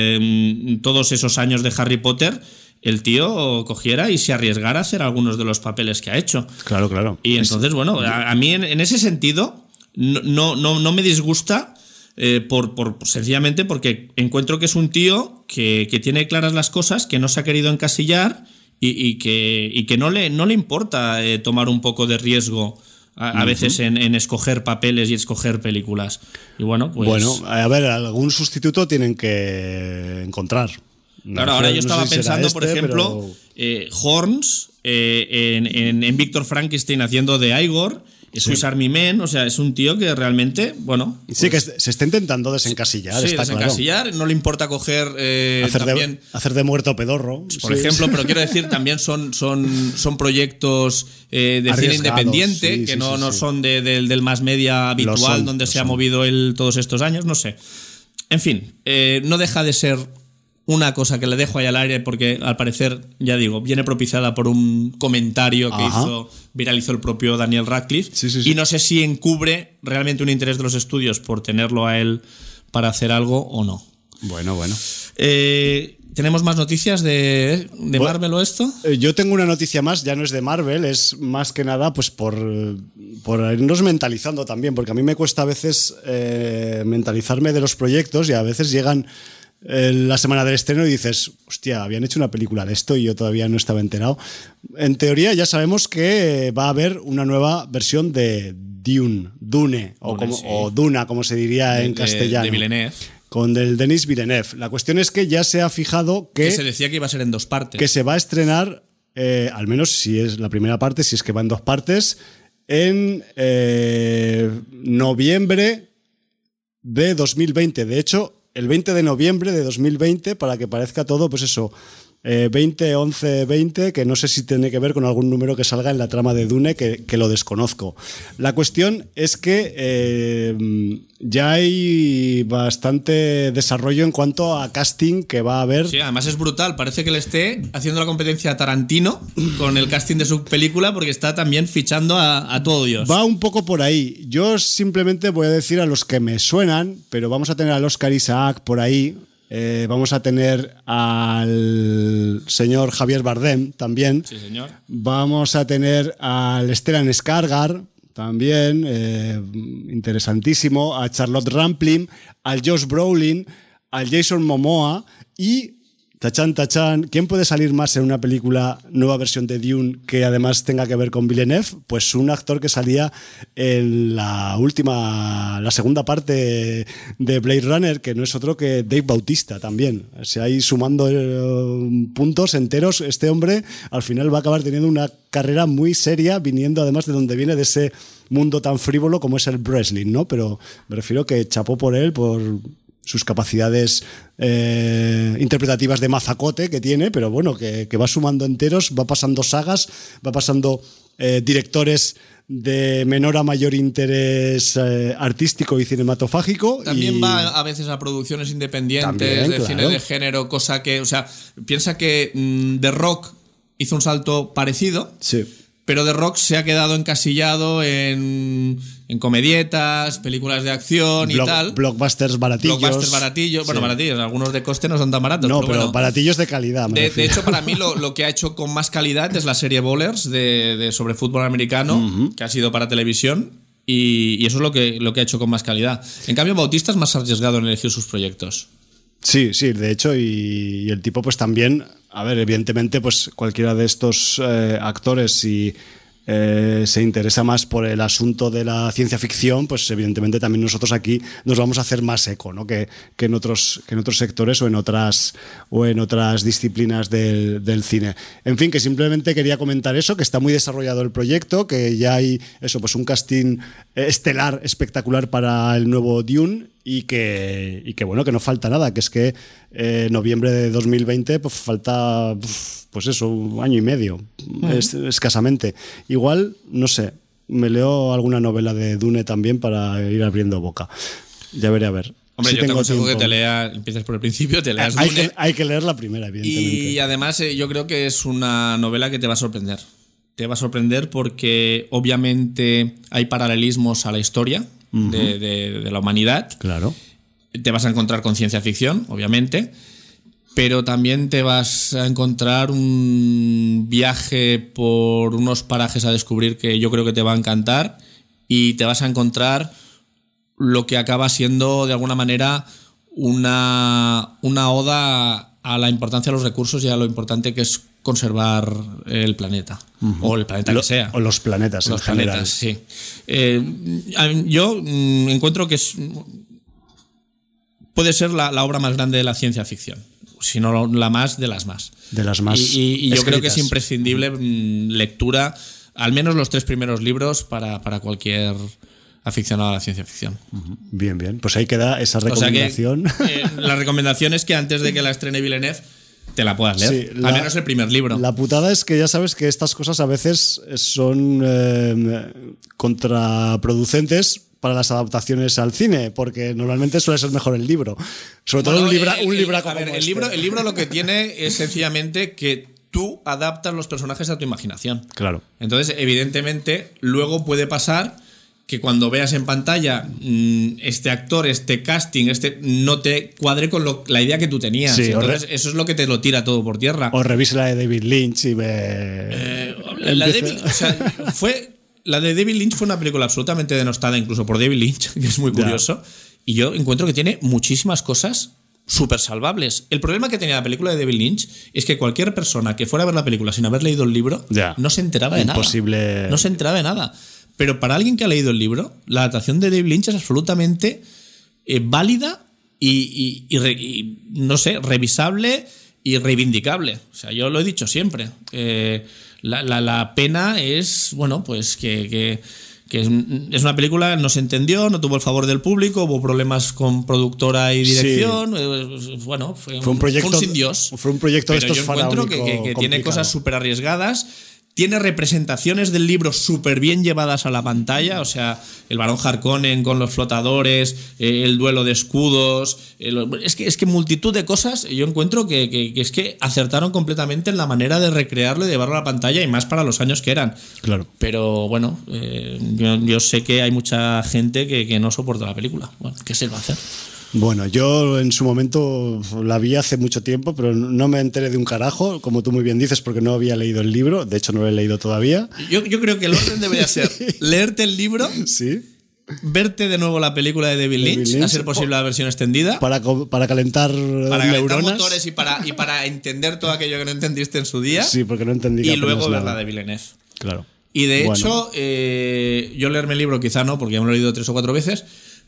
eh, todos esos años de Harry Potter, el tío cogiera y se arriesgara a hacer algunos de los papeles que ha hecho. Claro, claro. Y entonces, bueno, a, a mí en, en ese sentido no, no, no me disgusta eh, por, por, sencillamente porque encuentro que es un tío que, que tiene claras las cosas, que no se ha querido encasillar y, y, que, y que no le, no le importa eh, tomar un poco de riesgo a, a uh-huh. veces en, en escoger papeles y escoger películas. Y bueno, pues... Bueno, a ver, algún sustituto tienen que encontrar. Claro, ahora yo estaba no sé si pensando, este, por ejemplo, pero... eh, Horns eh, en, en, en Víctor Frankenstein haciendo de Igor, sí. Swiss Army Man, o sea, es un tío que realmente, bueno... Pues, sí, que se está intentando desencasillar, sí, está desencasillar, claro. No le importa coger eh, hacer, también, de, hacer de muerto pedorro. Por sí. ejemplo, pero quiero decir, también son, son, son proyectos eh, de cine independiente, sí, que sí, no, sí, no sí. son de, de, del más media habitual, son, donde se son. ha movido él todos estos años, no sé. En fin, eh, no deja de ser... una cosa que le dejo ahí al aire porque al parecer, ya digo, viene propiciada por un comentario que Ajá. hizo, viralizó el propio Daniel Radcliffe sí, sí, sí. y no sé si encubre realmente un interés de los estudios por tenerlo a él para hacer algo o no. Bueno, bueno. Eh, ¿Tenemos más noticias de, de bueno, Marvel o esto? Yo tengo una noticia más, ya no es de Marvel, es más que nada pues por, por irnos mentalizando también, porque a mí me cuesta a veces eh, mentalizarme de los proyectos y a veces llegan la semana del estreno y dices, hostia, habían hecho una película de esto y yo todavía no estaba enterado. En teoría ya sabemos que va a haber una nueva versión de Dune, Dune, o, como, sí. o Duna, como se diría de, en castellano. De, de Villeneuve. Con el Denis Villeneuve. La cuestión es que ya se ha fijado que... Que se decía que iba a ser en dos partes. Que se va a estrenar, eh, al menos si es la primera parte, si es que va en dos partes, en eh, noviembre de dos mil veinte. De hecho, el veinte de noviembre de dos mil veinte, para que parezca todo, pues eso, eh, veinte, once, veinte, que no sé si tiene que ver con algún número que salga en la trama de Dune, que, que lo desconozco. La cuestión es que eh, ya hay bastante desarrollo en cuanto a casting que va a haber. Sí, además es brutal, parece que le esté haciendo la competencia a Tarantino con el casting de su película, porque está también fichando a, a todo Dios. Va un poco por ahí. Yo simplemente voy a decir a los que me suenan, pero vamos a tener al Oscar Isaac por ahí. Eh, vamos a tener al señor Javier Bardem también. Sí, señor. Vamos a tener al Stellan Skarsgård también, eh, interesantísimo, a Charlotte Rampling, al Josh Brolin, al Jason Momoa y... Tachán, tachán, ¿quién puede salir más en una película, nueva versión de Dune, que además tenga que ver con Villeneuve? Pues un actor que salía en la última, la segunda parte de Blade Runner, que no es otro que Dave Bautista también. O sea, ahí sumando eh, puntos enteros, este hombre al final va a acabar teniendo una carrera muy seria, viniendo además de donde viene, de ese mundo tan frívolo como es el wrestling, ¿no? Pero me refiero que chapó por él, por... sus capacidades eh, interpretativas de mazacote que tiene, pero bueno, que, que va sumando enteros, va pasando sagas, va pasando eh, directores de menor a mayor interés eh, artístico y cinematográfico. También y... va a veces a producciones independientes También, de claro. cine de género, cosa que, o sea, piensa que mmm, The Rock hizo un salto parecido. Sí. Pero The Rock se ha quedado encasillado en, en comedietas, películas de acción Block, y tal. Blockbusters baratillos. Blockbusters baratillos. Sí. Bueno, baratillos. Algunos de coste no son tan baratos. No, pero, pero bueno, baratillos de calidad. Me de, de hecho, para mí lo, lo que ha hecho con más calidad es la serie Bowlers de, de sobre fútbol americano, uh-huh. que ha sido para televisión. Y, y eso es lo que, lo que ha hecho con más calidad. En cambio, Bautista es más arriesgado en elegir sus proyectos. Sí, sí, de hecho, y, y el tipo pues también, a ver, evidentemente pues cualquiera de estos eh, actores y eh, se interesa más por el asunto de la ciencia ficción, pues evidentemente también nosotros aquí nos vamos a hacer más eco, ¿no? que, que, en otros, que en otros sectores o en otras, o en otras disciplinas del, del cine. En fin, que simplemente quería comentar eso, que está muy desarrollado el proyecto, que ya hay eso, pues un casting estelar espectacular para el nuevo Dune. Y que, y que bueno, que no falta nada, que es que eh, noviembre de dos mil veinte pues falta, pues eso, un año y medio, uh-huh. es, escasamente. Igual, no sé, me leo alguna novela de Dune también para ir abriendo boca. Ya veré a ver. Hombre, si yo te aconsejo tiempo. que te leas, empieces por el principio, te leas hay Dune. Que, hay que leer la primera, evidentemente. Y además eh, yo creo que es una novela que te va a sorprender. Te va a sorprender porque obviamente hay paralelismos a la historia. Uh-huh. de, de, de la humanidad. Claro. Te vas a encontrar con ciencia ficción, obviamente, pero también te vas a encontrar un viaje por unos parajes a descubrir que yo creo que te va a encantar, y te vas a encontrar lo que acaba siendo de alguna manera una, una oda a la importancia de los recursos y a lo importante que es conservar el planeta. Uh-huh. O el planeta lo, que sea. O los planetas, o los en general. planetas, sí. Eh, yo mm, encuentro que es, puede ser la, la obra más grande de la ciencia ficción, si no la más de las más. De las más. Y, y, y yo creo que es escritas. imprescindible mm, lectura, al menos los tres primeros libros para, para cualquier aficionado a la ciencia ficción. Uh-huh. Bien, bien. Pues ahí queda esa recomendación. O sea que, eh, la recomendación es que antes de que la estrene Villeneuve te la puedas leer, sí, la, al menos el primer libro. La putada es que ya sabes que estas cosas a veces son eh, contraproducentes para las adaptaciones al cine, porque normalmente suele ser mejor el libro. Sobre bueno, todo un, libra, el, un el, libraco a ver, como el este. libro, el libro lo que tiene es sencillamente que tú adaptas los personajes a tu imaginación. Claro. Entonces, evidentemente, luego puede pasar que cuando veas en pantalla mmm, este actor, este casting, este no te cuadre con lo, la idea que tú tenías. Sí, entonces, re- eso es lo que te lo tira todo por tierra. O revise la de David Lynch y me... Eh, la, de David, o sea, fue, la de David Lynch fue una película absolutamente denostada incluso por David Lynch, que es muy curioso. Ya. Y yo encuentro que tiene muchísimas cosas súper salvables. El problema que tenía la película de David Lynch es que cualquier persona que fuera a ver la película sin haber leído el libro ya. no se enteraba de Imposible. nada. No se enteraba de nada. Pero para alguien que ha leído el libro, la adaptación de David Lynch es absolutamente eh, válida y, y, y, re, y, no sé, revisable y reivindicable. O sea, yo lo he dicho siempre. Eh, la, la, la pena es, bueno, pues que, que, que es, es una película que no se entendió, no tuvo el favor del público, hubo problemas con productora y dirección. Sí. Eh, bueno, fue, fue un proyecto, fue un sin Dios. Fue un proyecto de Pero estos yo encuentro que, que, que tiene cosas súper arriesgadas. Tiene representaciones del libro súper bien llevadas a la pantalla, o sea, el Barón Harkonnen con los flotadores, eh, el duelo de escudos, eh, es, que, es que multitud de cosas yo encuentro que, que, que es que acertaron completamente en la manera de recrearlo y llevarlo a la pantalla, y más para los años que eran. Claro. Pero bueno, eh, yo, yo sé que hay mucha gente que, que no soporta la película. Bueno, ¿qué se va a hacer? Bueno, yo en su momento la vi hace mucho tiempo, pero no me enteré de un carajo, como tú muy bien dices, porque no había leído el libro. De hecho, no lo he leído todavía. Yo, yo creo que el orden debería ser leerte el libro, sí, verte de nuevo la película de David Lynch, David Lynch a ser posible la versión extendida. Para, para calentar para neuronas. Calentar motores y para, y para entender todo aquello que no entendiste en su día. Sí, porque no entendí. Y luego ver la de Villeneuve. Claro. Y de bueno. hecho, eh, yo leerme el libro quizá no, porque ya me lo he leído tres o cuatro veces.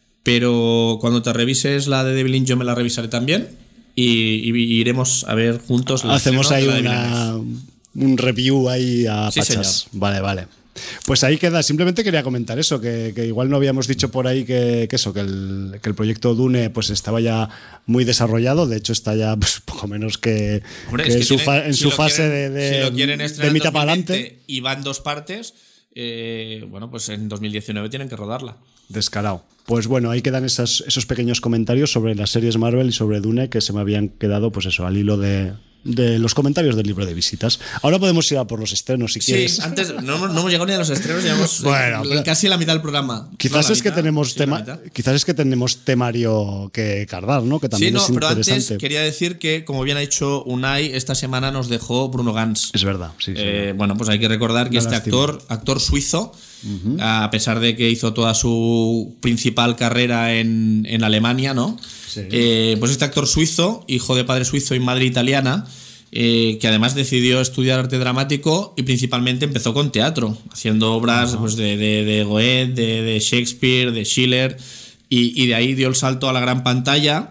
Pero cuando te revises la de David Lynch, yo me la revisaré también. Y, y iremos a ver juntos la Hacemos ahí la una, un review ahí a sí, pachas. Señor. Vale, vale. Pues ahí queda. Simplemente quería comentar eso, que, que igual no habíamos dicho por ahí que, que eso, que el, que el proyecto Dune pues estaba ya muy desarrollado. De hecho, está ya pues, poco menos que, Hombre, que es que en su, tiene, fa, en si su fase quieren, de, de, si lo quieren de mitad para adelante. Y van dos partes. Eh, bueno, pues en dos mil diecinueve tienen que rodarla. Descarado. Pues bueno, ahí quedan esas, esos pequeños comentarios sobre las series Marvel y sobre Dune que se me habían quedado, pues eso, al hilo de, de los comentarios del libro de visitas. Ahora podemos ir a por los estrenos si sí, quieres. Sí, antes no, no hemos llegado ni a los estrenos, llevamos bueno, eh, casi la mitad del programa. Quizás no, es mitad, que tenemos sí, tema, quizás es que tenemos temario que cargar, ¿no? Que también sí, no, es pero interesante. Antes quería decir que, como bien ha dicho Unai, esta semana nos dejó Bruno Ganz. Es verdad, sí. sí eh, bueno, pues hay que recordar que Una este lástima. actor, actor suizo, uh-huh. a pesar de que hizo toda su principal carrera en, en Alemania, ¿no? Sí. Eh, pues este actor suizo, hijo de padre suizo y madre italiana, eh, que además decidió estudiar arte dramático y principalmente empezó con teatro, haciendo obras uh-huh. pues, de, de, de Goethe, de, de Shakespeare, de Schiller, y, y de ahí dio el salto a la gran pantalla.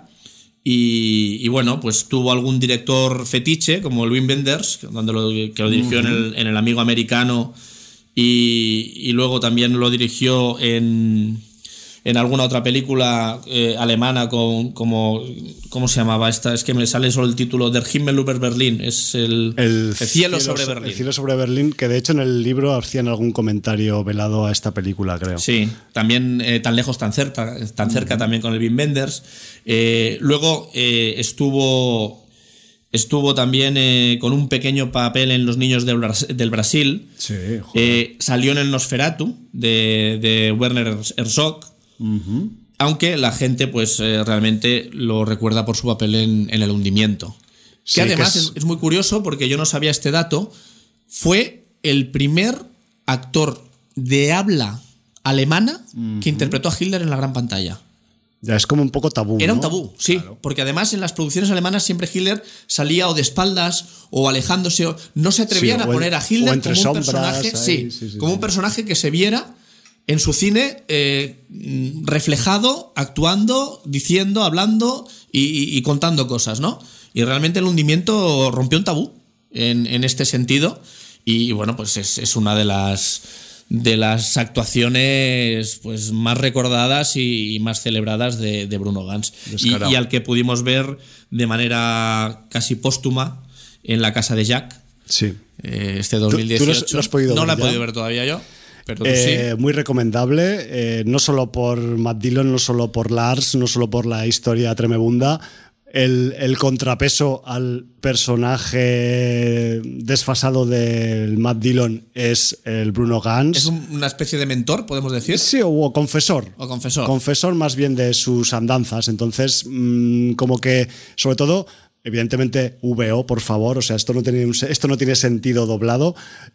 Y, y bueno, pues tuvo algún director fetiche, como el Wim Wenders, donde lo, que lo dirigió uh-huh. en, el, en El amigo americano, y, y luego también lo dirigió en, en alguna otra película eh, alemana, con, como, ¿cómo se llamaba esta? Es que me sale solo el título, Der Himmel über Berlin, es el, el, el cielo, cielo sobre so, Berlín. El cielo sobre Berlín, que de hecho en el libro hacían algún comentario velado a esta película, creo. Sí, también eh, Tan lejos, tan cerca, tan cerca uh-huh. también con el Wim Wenders. Eh, luego eh, estuvo estuvo también eh, con un pequeño papel en Los niños del, Bras- del Brasil. Sí, eh, salió en el Nosferatu de, de Werner Herzog. Uh-huh. Aunque la gente pues eh, realmente lo recuerda por su papel en, en El hundimiento. Sí, que además que es... Es, es muy curioso, porque yo no sabía este dato. Fue el primer actor de habla alemana uh-huh. que interpretó a Hitler en la gran pantalla. Ya es como un poco tabú. Era ¿no? un tabú, sí. Claro. Porque además en las producciones alemanas siempre Hitler salía o de espaldas o alejándose. O no se atrevían sí, a poner a Hitler como un sombras, personaje. Ahí, sí, sí, sí, como sí. un personaje que se viera en su cine eh, reflejado, actuando, diciendo, hablando y, y, y contando cosas, ¿no? Y realmente El hundimiento rompió un tabú en, en este sentido. Y bueno, pues es, es una de las. de las actuaciones pues más recordadas y más celebradas de, de Bruno Ganz y, y al que pudimos ver de manera casi póstuma en La casa de Jack. Sí. Eh, este dos mil dieciocho. ¿Tú, tú lo has podido no ver la he ya? podido ver todavía yo. Pero tú eh, sí. Muy recomendable, eh, no solo por Matt Dillon, no solo por Lars, no solo por la historia tremebunda. El, el contrapeso al personaje desfasado del Matt Dillon es el Bruno Ganz. Es un, una especie de mentor, podemos decir. Sí, o confesor. O confesor. Confesor más bien de sus andanzas. Entonces, mmm, como que, sobre todo, evidentemente, V O, por favor. O sea, esto no tiene, un, esto no tiene sentido doblado.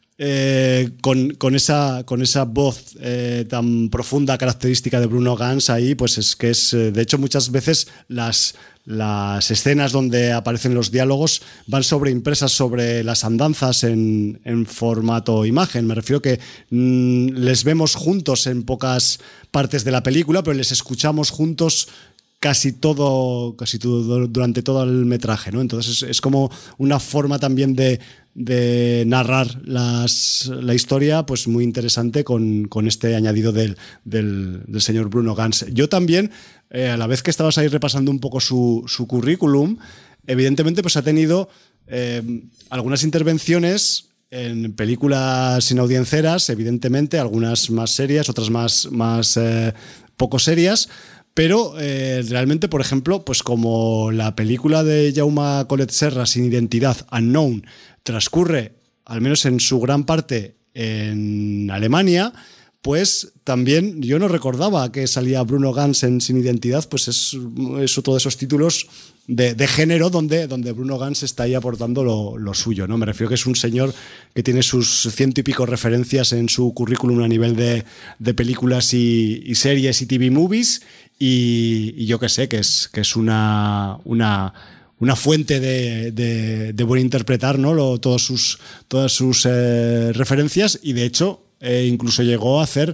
Eh, con, con, esa, con esa voz eh, tan profunda, característica de Bruno Ganz ahí, pues es que es, eh, de hecho, muchas veces las, las escenas donde aparecen los diálogos van sobreimpresas sobre las andanzas en, en formato imagen. Me refiero que mmm, les vemos juntos en pocas partes de la película, pero les escuchamos juntos casi todo, casi todo durante todo el metraje, ¿no? Entonces es, es como una forma también de, de narrar las, la historia, pues muy interesante con, con este añadido del, del, del señor Bruno Ganz. Yo también, eh, a la vez que estabas ahí repasando un poco su, su currículum, evidentemente pues ha tenido eh, algunas intervenciones en películas sin audienceras, evidentemente, algunas más serias, otras más, más eh, poco serias. Pero eh, realmente, por ejemplo, pues como la película de Jaume Collet Serra, Sin identidad, Unknown, transcurre, al menos en su gran parte, en Alemania, pues también yo no recordaba que salía Bruno Ganz en Sin identidad, pues es, es otro de esos títulos de, de género donde, donde Bruno Ganz está ahí aportando lo, lo suyo, ¿no? Me refiero que es un señor que tiene sus ciento y pico referencias en su currículum a nivel de, de películas y, y series y T V movies. Y, y yo que sé, que es, que es una, una, una fuente de, de, de buen interpretar, ¿no? Lo, todos sus, todas sus eh, referencias, y de hecho eh, incluso llegó a hacer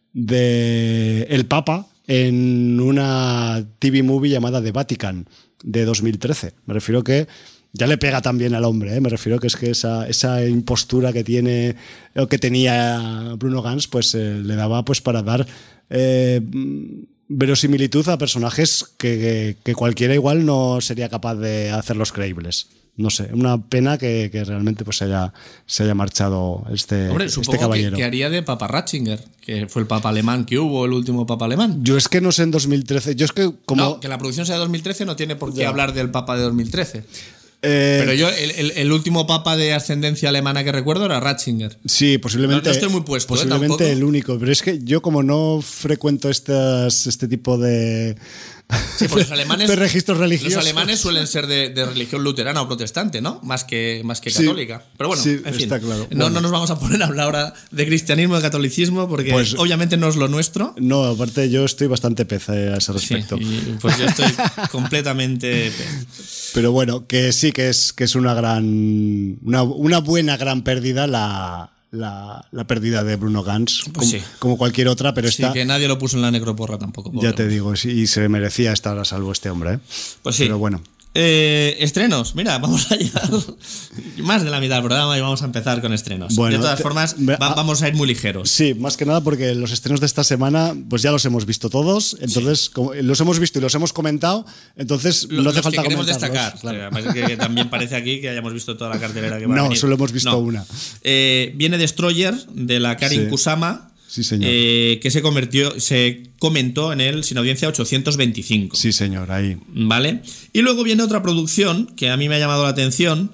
de el Papa en una T V movie llamada The Vatican de dos mil trece. Me refiero que ya le pega también al hombre, ¿eh? Me refiero que es que esa, esa impostura que tiene o que tenía Bruno Ganz, pues eh, le daba pues para dar eh, verosimilitud a personajes que, que cualquiera igual no sería capaz de hacerlos creíbles. No sé, una pena que, que realmente pues haya, se haya marchado este, Hombre, este supongo caballero. Que, que haría de Papa Ratzinger, que fue el papa alemán que hubo, el último papa alemán. Yo es que no sé en dos mil trece, yo es que como... No, que la producción sea de dos mil trece no tiene por qué ya. hablar del papa de dos mil trece. Eh, Pero yo, el, el, el último papa de ascendencia alemana que recuerdo era Ratzinger. Sí, posiblemente. No, no estoy muy puesto, Posiblemente ¿eh? el único. Pero es que yo, como no frecuento estas, este tipo de, Sí, porque los alemanes, de registros religiosos. Los alemanes suelen ser de, de religión luterana o protestante, ¿no? Más que, más que Sí, católica. Pero bueno, sí, en fin. está claro. No, Bueno. no nos vamos a poner a hablar ahora de cristianismo, de catolicismo, porque Pues- obviamente no es lo nuestro. No, aparte yo estoy bastante pez a ese Sí, respecto. y pues yo estoy completamente... pez. Pero bueno, que sí que es, que es una gran. Una, una buena gran pérdida la, la, la pérdida de Bruno Ganz. Pues como, sí. como cualquier otra, pero Sí, esta. que nadie lo puso en la necroporra tampoco. pobre Ya te hombre. digo, sí, y se merecía estar a salvo este hombre, ¿eh? Pues sí. Pero bueno. Eh, estrenos, mira, vamos allá. Más de la mitad del programa y vamos a empezar con estrenos. Bueno, de todas te- formas, ve- va- ah, vamos a ir muy ligeros. Sí, más que nada porque los estrenos de esta semana, pues ya los hemos visto todos, entonces como los hemos visto y los hemos comentado, entonces Lo- no hace los falta que queremos comentarlos, destacar. claro. Eh, además que, que también parece aquí que hayamos visto toda la cartelera que va a No, venir. solo hemos visto una. Eh, viene Destroyer de la Karin Sí. Kusama. Sí, señor. eh, que se convirtió, se comentó en el Sin Audiencia ochocientos veinticinco. Sí, señor, ahí. ¿Vale? Y luego viene otra producción que a mí me ha llamado la atención.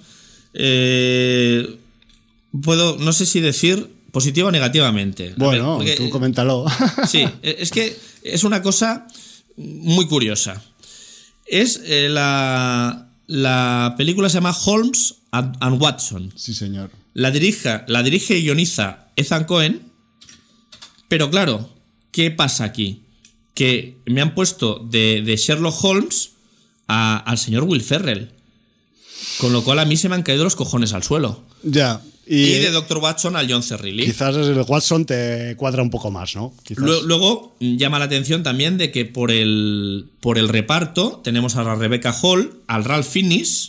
Eh, puedo, no sé si decir positiva o negativamente. A ver, Bueno, porque- tú coméntalo. Sí, es que es una cosa muy curiosa. Es eh, la, la película se llama Holmes and, and Watson. Sí, señor. La dirige, la dirige y guioniza Ethan Cohen. Pero claro, ¿qué pasa aquí? Que me han puesto de, de Sherlock Holmes a- al señor Will Ferrell. Con lo cual a mí se me han caído los cojones al suelo. Ya. Y, Y, de doctor Watson al John Cerrilli. quizás el Watson te cuadra un poco más, ¿no? Quizás. Luego, luego llama la atención también de que por el, por el reparto tenemos a la Rebecca Hall, al Ralph Fiennes,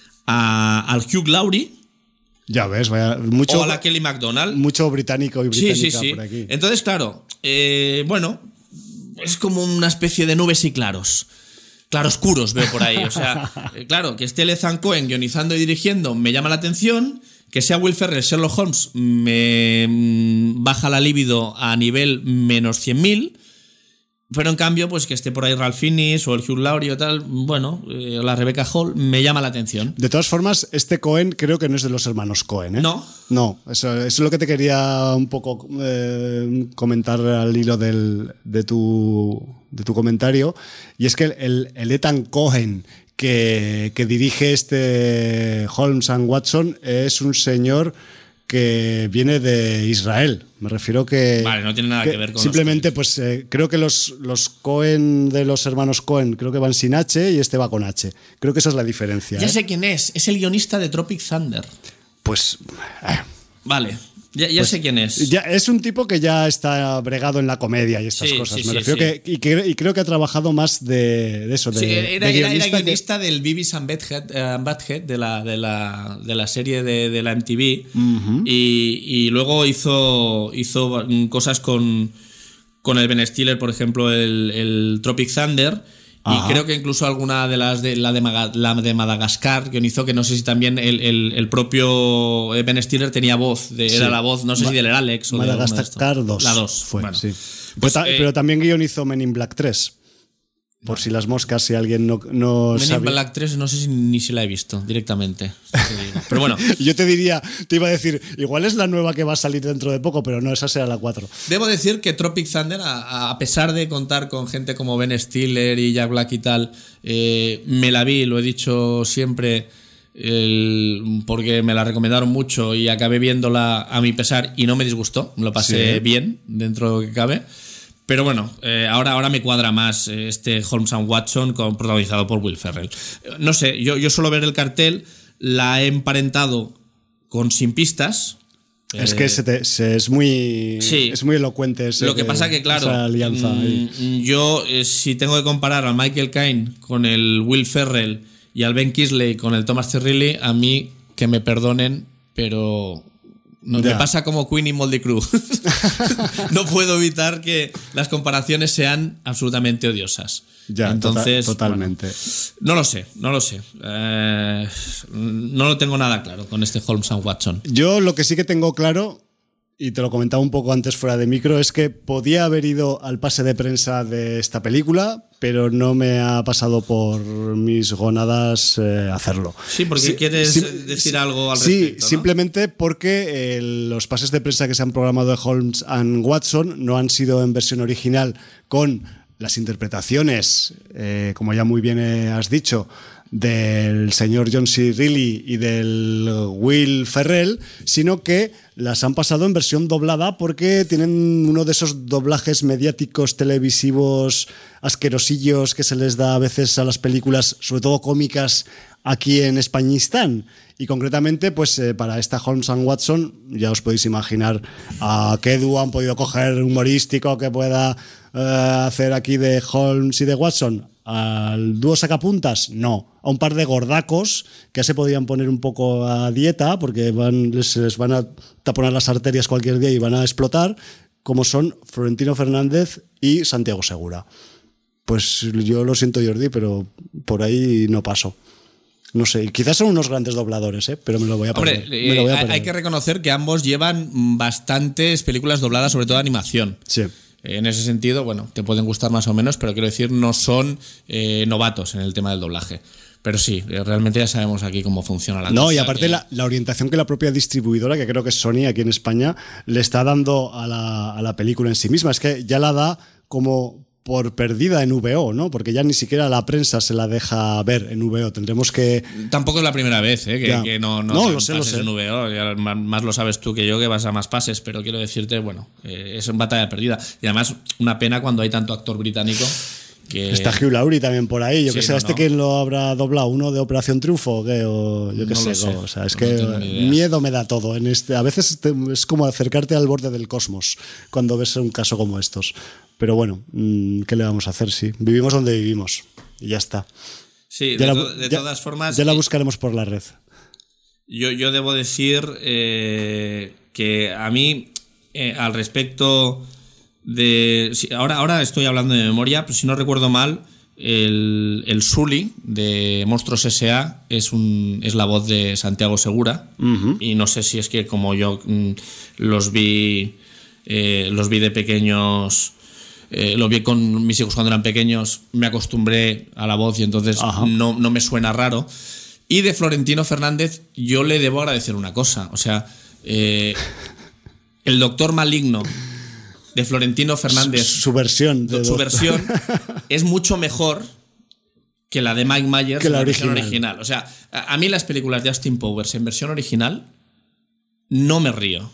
a- al Hugh Laurie Ya ves, vaya, mucho, o a la Kelly MacDonald. mucho británico y Sí, británica sí, sí. por aquí. Entonces, claro, eh, bueno, es como una especie de nubes y claros. Claroscuros veo por ahí. O sea, eh, claro, que esté Ethan Cohen guionizando y dirigiendo me llama la atención. Que sea Will Ferrell, Sherlock Holmes, me mm, baja la libido a nivel menos cien mil. Pero en cambio, pues que esté por ahí Ralph Fiennes o el Hugh Laurie o tal, bueno, eh, la Rebecca Hall me llama la atención. De todas formas, este Cohen creo que no es de los hermanos Cohen, ¿eh? No. No, eso, eso es lo que te quería un poco eh, comentar al hilo del, de, tu, de tu comentario. Y es que el, el Ethan Cohen que, que dirige este Holmes and Watson es un señor que viene de Israel. Me refiero que... Vale, no tiene nada que ver con los Simplemente, pues eh, creo que los, los Cohen de los hermanos Cohen creo que van sin H y este va con H. Creo que esa es la diferencia. Ya ¿eh? sé quién es, es el guionista de Tropic Thunder. Pues... eh, Vale, ya, ya sé quién es. Ya, es un tipo que ya está bregado en la comedia y estas Sí, cosas. sí, Me sí, refiero sí. que, y, que, y creo que ha trabajado más de, de eso, de, Sí, era, de era- era guionista que- guionista del Beavis and Butthead, eh, and Butthead, de, la, de, la, de la serie de, de la M T V. y, y luego hizo, hizo mm, cosas con, con el Ben Stiller, por ejemplo, el, el Tropic Thunder. Y Ajá. creo que incluso alguna de las de la de, Maga- la de Madagascar guionizó, que no sé si también el, el, el propio Ben Stiller tenía voz, de, Sí. era la voz, no sé Ma- si del Alex o de alguno de estos. Madagascar dos. La dos Fue, bueno. sí. Pues, pero, ta- eh, pero también guionizó Men in Black tres. Por si las moscas, si alguien no, no Men in sabe. Black tres no sé si ni si la he visto directamente. Pero bueno, Yo te diría, te iba a decir, igual es la nueva que va a salir dentro de poco, pero no, esa será la cuatro. debo decir que Tropic Thunder, a, a pesar de contar con gente como Ben Stiller y Jack Black y tal, eh, me la vi, lo he dicho siempre, el- porque me la recomendaron mucho y acabé viéndola a mi pesar y no me disgustó, me lo pasé Sí. bien dentro de lo que cabe. Pero bueno, eh, ahora, ahora me cuadra más eh, este Holmes and Watson con, protagonizado por Will Ferrell. Eh, No sé, yo, yo solo ver el cartel la he emparentado con Sin Pistas. Es Eh, que se te- se- es muy Sí. es muy elocuente ese- Lo que pasa que, claro, esa alianza ahí. mm, yo eh, si tengo que comparar al Michael Caine con el Will Ferrell y al Ben Kingsley con el Thomas Cerrilli, a mí que me perdonen, pero no, me Ya. pasa como Queen y Motley Crue. No puedo evitar que las comparaciones sean absolutamente odiosas. Ya, Entonces, tota- totalmente. bueno, no lo sé, no lo sé. Eh, no lo tengo nada claro con este Holmes and Watson. Yo lo que sí que tengo claro, y te lo comentaba un poco antes fuera de micro, es que podía haber ido al pase de prensa de esta película, pero no me ha pasado por mis gónadas eh, hacerlo. Sí, porque Sí, quieres sí, decir algo al Sí, respecto, ¿no? simplemente porque eh, los pases de prensa que se han programado de Holmes and Watson no han sido en versión original con las interpretaciones, eh, como ya muy bien has dicho, del señor John C. Reilly y del Will Ferrell, sino que las han pasado en versión doblada porque tienen uno de esos doblajes mediáticos televisivos asquerosillos que se les da a veces a las películas, sobre todo cómicas, aquí en Españistán. Y concretamente, pues eh, para esta Holmes and Watson, ya os podéis imaginar a qué dúo han podido coger humorístico que pueda eh, hacer aquí de Holmes y de Watson. ¿Al dúo sacapuntas? No. A un par de gordacos que se podían poner un poco a dieta porque van, les, les van a taponar las arterias cualquier día y van a explotar, como son Florentino Fernández y Santiago Segura. Pues yo lo siento, Jordi, pero por ahí no paso. No sé, quizás son unos grandes dobladores, ¿eh? Pero me lo voy a perder. Hombre, me lo voy a eh, hay que reconocer que ambos llevan bastantes películas dobladas, sobre todo de animación. Sí. En ese sentido, bueno, te pueden gustar más o menos, pero quiero decir, no son eh, novatos en el tema del doblaje. Pero sí, realmente ya sabemos aquí cómo funciona la cosa. No, y aparte que... la, la orientación que la propia distribuidora, que creo que es Sony aquí en España, le está dando a la, a la película en sí misma. Es que ya la da como por perdida en V O, ¿no? Porque ya ni siquiera la prensa se la deja ver en V O. Tendremos que... Tampoco es la primera vez, ¿eh? Que, que no, no, no lo sé, pases lo sé. en V O. Ya más lo sabes tú que yo, que vas a más pases, pero quiero decirte, bueno, eh, es una batalla perdida. Y además, una pena cuando hay tanto actor británico que... Está Hugh Laurie también por ahí. Yo Sí, que sé, no, ¿este no. quién lo habrá doblado? ¿Uno de Operación Triunfo? ¿Qué? O yo qué No sé. lo sé. O sea, es No que tengo ni idea. miedo me da todo. En este, a veces te- es como acercarte al borde del cosmos cuando ves un caso como estos. Pero bueno, mm, ¿qué le vamos a hacer? Sí, vivimos donde vivimos y ya está. Sí, Ya de, la- to- de ya- todas formas... Ya la eh, buscaremos por la red. Yo, yo debo decir eh, que a mí, eh, al respecto de... si- ahora, ahora estoy hablando de memoria, pero si no recuerdo mal, el, el Sully de Monstruos S A es, un, es la voz de Santiago Segura. Ujú. Y no sé si es que como yo mm, los vi, eh, los vi de pequeños... Eh, lo vi con mis hijos cuando eran pequeños, me acostumbré a la voz y entonces Ajá. no, no me suena raro. Y de Florentino Fernández yo le debo agradecer una cosa, o sea, eh, el Doctor Maligno de Florentino Fernández, Su, su versión. de su voz. versión es mucho mejor que la de Mike Myers Que en la la versión original. original. O sea, a, a mí las películas de Austin Powers en versión original no me río.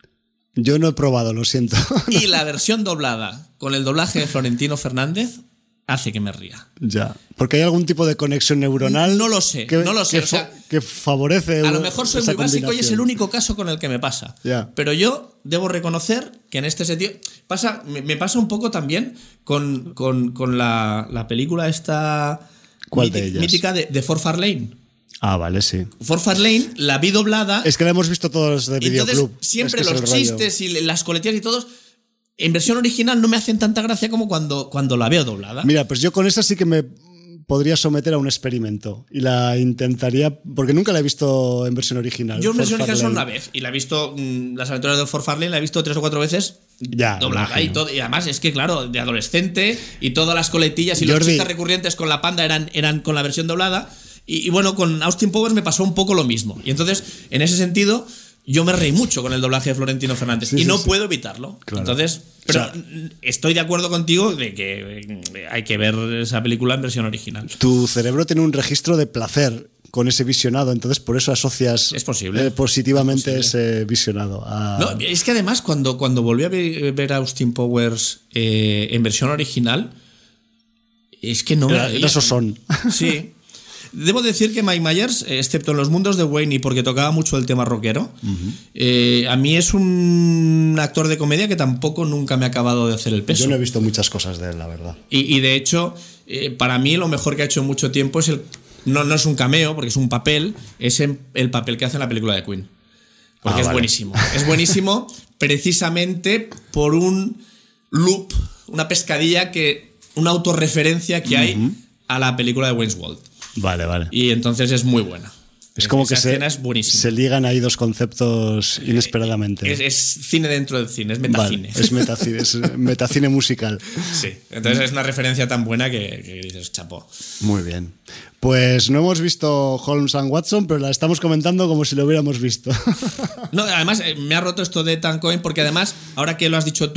Yo no he probado, lo siento. Y la versión doblada con el doblaje de Florentino Fernández hace que me ría. Ya. Porque hay algún tipo de conexión neuronal. No lo sé, que, no lo sé, Que, o sea, fa- que favorece. A lo mejor soy esa muy básico y es combinación. el único caso con el que me pasa. Ya. Pero yo debo reconocer que en este sentido. Pasa, me, me pasa un poco también con, con, con la, la película esta. ¿Cuál míti- de ellas? Mítica de, de Fort Fairlane. Ah, vale, sí. Fort Fairlane la vi doblada. Es que la hemos visto todos de y entonces videoclub. siempre Es que es los el rollo. chistes y las coletillas y todos. En versión original no me hacen tanta gracia como cuando, cuando la veo doblada. Mira, pues yo con esa sí que me podría someter a un experimento y la intentaría, porque nunca la he visto en versión original. Yo en versión Fort original solo una Fairlane. vez y la he visto, mmm, las aventuras de Fort Fairlane la he visto tres o cuatro veces Ya, doblada imagino. y todo. Y además es que, claro, de adolescente y todas las coletillas y los Jordi. chistes recurrentes con la panda eran, eran con la versión doblada. Y, y bueno, con Austin Powers me pasó un poco lo mismo. Y entonces, en ese sentido, yo me reí mucho con el doblaje de Florentino Fernández Sí, y sí, no sí. puedo evitarlo. Claro. Entonces, pero O sea, estoy de acuerdo contigo de que eh, hay que ver esa película en versión original. Tu cerebro tiene un registro de placer con ese visionado, entonces por eso asocias Es posible. eh, positivamente Es posible. ese visionado. a- No, es que además cuando, cuando volví a ver, ver a Austin Powers eh, en versión original, es que no me Era- reía. esos son. Sí. Debo decir que Mike Myers, excepto en los mundos de Wayne y porque tocaba mucho el tema rockero, eh, a mí es un actor de comedia que tampoco nunca me ha acabado de hacer el peso. Yo no he visto muchas cosas de él, la verdad. Y, y de hecho, eh, para mí lo mejor que ha hecho en mucho tiempo es el. No, no es un cameo, porque es un papel, es en- el papel que hace en la película de Queen. Porque Ah, es vale. buenísimo. Es buenísimo precisamente por un loop, una pescadilla que. Una autorreferencia que hay a la película de Wayne's World. Vale, vale. Y entonces es muy buena. Es como Esa que se, escena es buenísima. se ligan ahí dos conceptos inesperadamente. Es, es cine dentro del cine, es Vale, metacine. es metacine, es metacine musical. Sí, entonces es una referencia tan buena que, que dices, chapó. Muy bien. Pues no hemos visto Holmes and Watson, pero la estamos comentando como si lo hubiéramos visto. No, además, eh, me ha roto esto de Ethan Coen porque además, ahora que lo has dicho tú,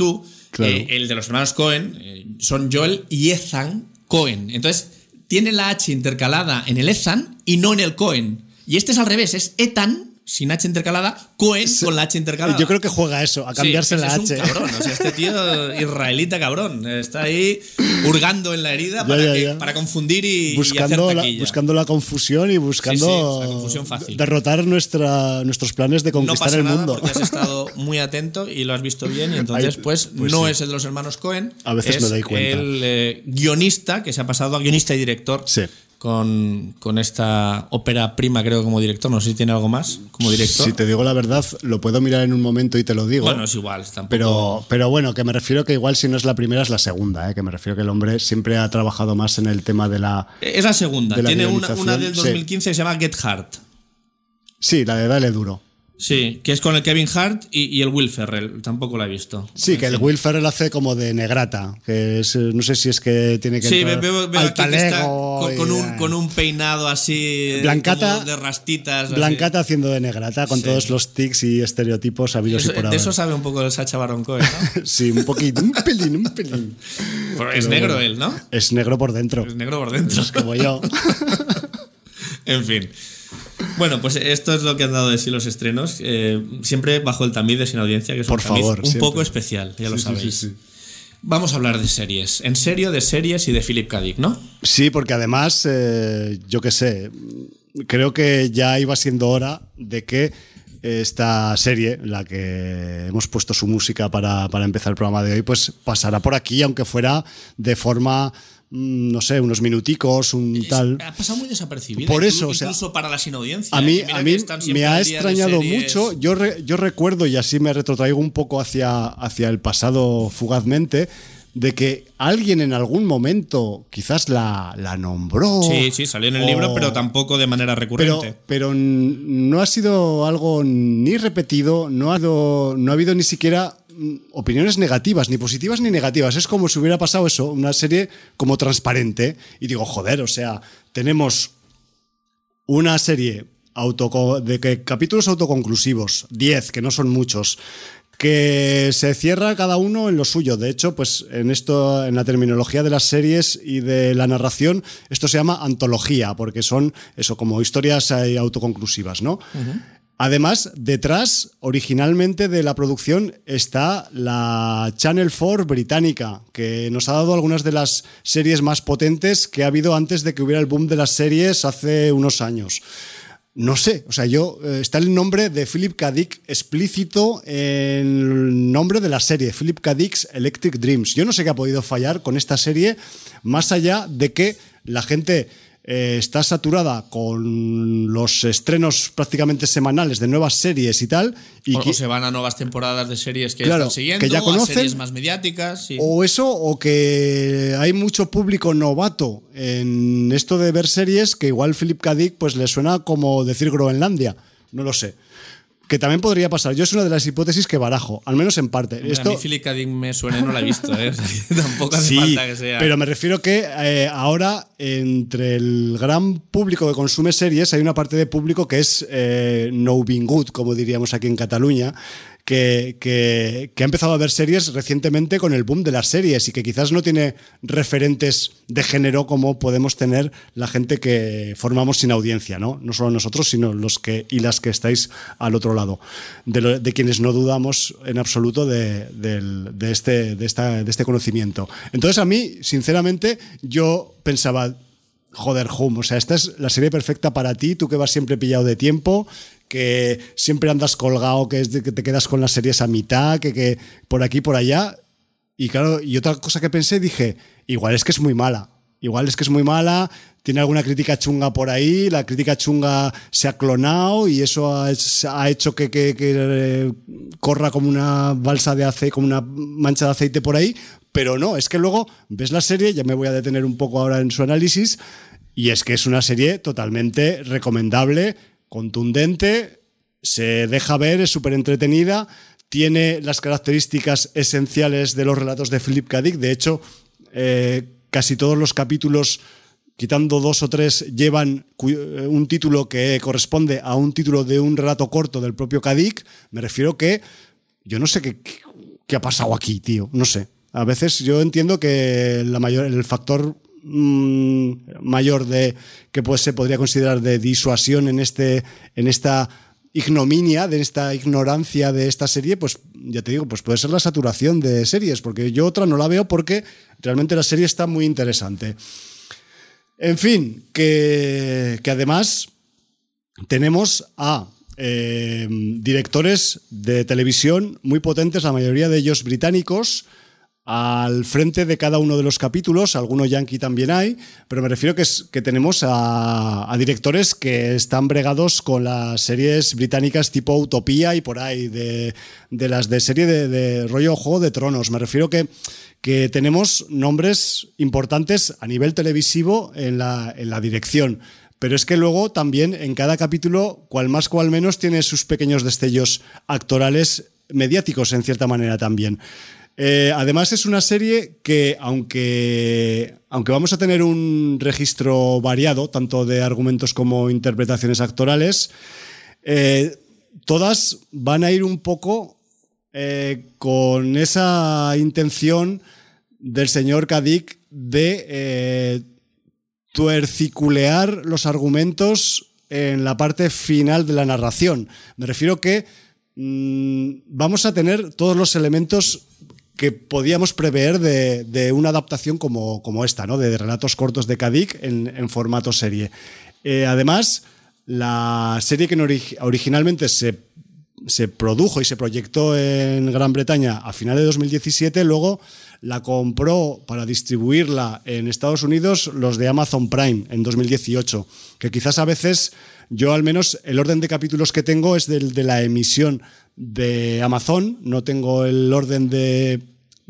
Claro. Eh, el de los hermanos Cohen eh, son Joel y Ethan Cohen. Entonces, tiene la H intercalada en el Ethan y no en el Cohen. Y este es al revés, es Ethan sin H intercalada, Cohen sí, con la H intercalada. Yo creo que juega eso, a cambiarse sí, la es H. Es un cabrón, o sea, este tío israelita cabrón. Está ahí hurgando en la herida ya, para, ya, que, ya. para confundir y, buscando y hacer la, buscando la confusión y buscando sí, sí, la confusión fácil. derrotar nuestra, nuestros planes de conquistar no pasa el nada mundo. Porque has estado muy atento y lo has visto bien, y entonces Ay, pues, pues no sí. es el de los hermanos Cohen. A veces es me doy cuenta. El eh, guionista que se ha pasado a guionista y director. Sí. Con, con esta ópera prima, creo, como director. No sé si tiene algo más como director. Si te digo la verdad, lo puedo mirar en un momento y te lo digo. Bueno, es igual. Tampoco... Pero, pero bueno, que me refiero que igual si no es la primera es la segunda, ¿eh? Que me refiero que el hombre siempre ha trabajado más en el tema de la... Es la segunda. La tiene una, una del dos mil quince sí. que se llama Get Hard. Sí, la de Dale Duro. Sí, que es con el Kevin Hart y, y el Will Ferrell. Tampoco la he visto. Sí, que el Will Ferrell hace como de negrata. Que es, no sé si es que tiene que sí, entrar veo, veo al aquí que está talego con, con, un, con un peinado así Blancata, como de rastitas. Blancata así. Haciendo de negrata, con sí. todos los tics y estereotipos habidos eso, y por De haber. eso sabe un poco el Sacha Baron Cohen, ¿no? Sí, un poquito, un pelín, un pelín. Pero es negro bueno, él, ¿no? Es negro por dentro. Es negro por dentro. Es como yo. En fin. Bueno, pues esto es lo que han dado de sí los estrenos, eh, siempre bajo el tamiz de Sin Audiencia, que es Por un tamiz favor, un siempre. poco especial, ya sí, lo sabéis. Sí, sí, sí. Vamos a hablar de series, en serio, de series y de Philip K. Dick, ¿no? Sí, porque además, eh, yo qué sé, creo que ya iba siendo hora de que esta serie, la que hemos puesto su música para, para empezar el programa de hoy, pues pasará por aquí, aunque fuera de forma... no sé, unos minuticos, un es, tal. Ha pasado muy desapercibida. Por eso, incluso, o sea, incluso para la sin audiencia. A mí, eh, a mí me ha extrañado mucho. Yo, re, yo recuerdo, y así me retrotraigo un poco hacia, hacia el pasado fugazmente, de que alguien en algún momento quizás la, la nombró. Sí, sí, salió en el o, libro, pero tampoco de manera recurrente. Pero, pero no ha sido algo ni repetido, no ha, habido, no ha habido ni siquiera opiniones negativas, ni positivas ni negativas. Es como si hubiera pasado eso, una serie como transparente. Y digo, joder, o sea, tenemos una serie auto, de que, capítulos autoconclusivos, diez, que no son muchos, que se cierra cada uno en lo suyo. De hecho, pues en esto, en la terminología de las series y de la narración, esto se llama antología, porque son eso, como historias autoconclusivas, ¿no? Uh-huh. Además, detrás, originalmente de la producción, está la Channel cuatro británica, que nos ha dado algunas de las series más potentes que ha habido antes de que hubiera el boom de las series hace unos años. No sé, o sea, yo eh, está el nombre de Philip K. Dick explícito en el nombre de la serie, Philip K. Dick's Electric Dreams. Yo no sé qué ha podido fallar con esta serie, más allá de que la gente eh, está saturada con los estrenos prácticamente semanales de nuevas series y tal. Y o, que, o se van a nuevas temporadas de series que claro, están siguiendo, que ya conocen, a series más mediáticas. Sí. O eso, o que hay mucho público novato en esto de ver series que igual Philip K. Dick pues le suena como decir Groenlandia. No lo sé. Que también podría pasar. Yo es una de las hipótesis que barajo, al menos en parte. Hombre, Esto... A mí Philip K. Dick me suena y no la he visto, ¿eh? Tampoco hace sí, falta que sea. Pero me refiero que eh, ahora entre el gran público que consume series hay una parte de público que es eh, nouvingut, como diríamos aquí en Cataluña, que, que, que ha empezado a ver series recientemente con el boom de las series y que quizás no tiene referentes de género como podemos tener la gente que formamos Sin Audiencia, ¿no? No solo nosotros, sino los que y las que estáis al otro lado, de, lo, de quienes no dudamos en absoluto de, de, de, este, de, esta, de este conocimiento. Entonces a mí, sinceramente, yo pensaba, joder, Hum, o sea, esta es la serie perfecta para ti, tú que vas siempre pillado de tiempo, que siempre andas colgado, que, es de, que te quedas con las series a mitad, que, que por aquí, por allá. Y claro, y otra cosa que pensé, dije, igual es que es muy mala. Igual es que es muy mala, tiene alguna crítica chunga por ahí, la crítica chunga se ha clonado y eso ha, ha hecho que, que, que eh, corra como una balsa de aceite, como una mancha de aceite por ahí, pero no, es que luego ves la serie, ya me voy a detener un poco ahora en su análisis, y es que es una serie totalmente recomendable, contundente, se deja ver, es súper entretenida, tiene las características esenciales de los relatos de Philip K. Dick. De hecho, eh, casi todos los capítulos, quitando dos o tres, llevan un título que corresponde a un título de un relato corto del propio K. Dick. Me refiero que yo no sé qué, ¿qué ha pasado aquí, tío? No sé. A veces yo entiendo que la mayor, el factor mmm, mayor de que pues, se podría considerar de disuasión en, este, en esta ignominia, de esta ignorancia de esta serie, pues ya te digo, pues puede ser la saturación de series, porque yo otra no la veo porque realmente la serie está muy interesante. En fin, que, que además tenemos a eh, directores de televisión muy potentes, la mayoría de ellos británicos, al frente de cada uno de los capítulos. Algunos yankee también hay, pero me refiero que, es, que tenemos a, a directores que están bregados con las series británicas tipo Utopía y por ahí, de, de las de serie de, de rollo Juego de Tronos. Me refiero que, que tenemos nombres importantes a nivel televisivo en la, en la dirección. Pero es que luego también en cada capítulo, cual más cual menos, tiene sus pequeños destellos actorales mediáticos en cierta manera también. Eh, además es una serie que, aunque, aunque vamos a tener un registro variado, tanto de argumentos como interpretaciones actorales, eh, todas van a ir un poco eh, con esa intención del señor Cadic de eh, tuerciculear los argumentos en la parte final de la narración. Me refiero que mmm, vamos a tener todos los elementos que podíamos prever de, de una adaptación como, como esta, ¿no? De relatos cortos de Cadic en, en formato serie. Eh, además, la serie que ori- originalmente se, se produjo y se proyectó en Gran Bretaña a finales de dos mil diecisiete, luego la compró para distribuirla en Estados Unidos los de Amazon Prime en dos mil dieciocho, que quizás a veces yo al menos el orden de capítulos que tengo es del de la emisión de Amazon, no tengo el orden de,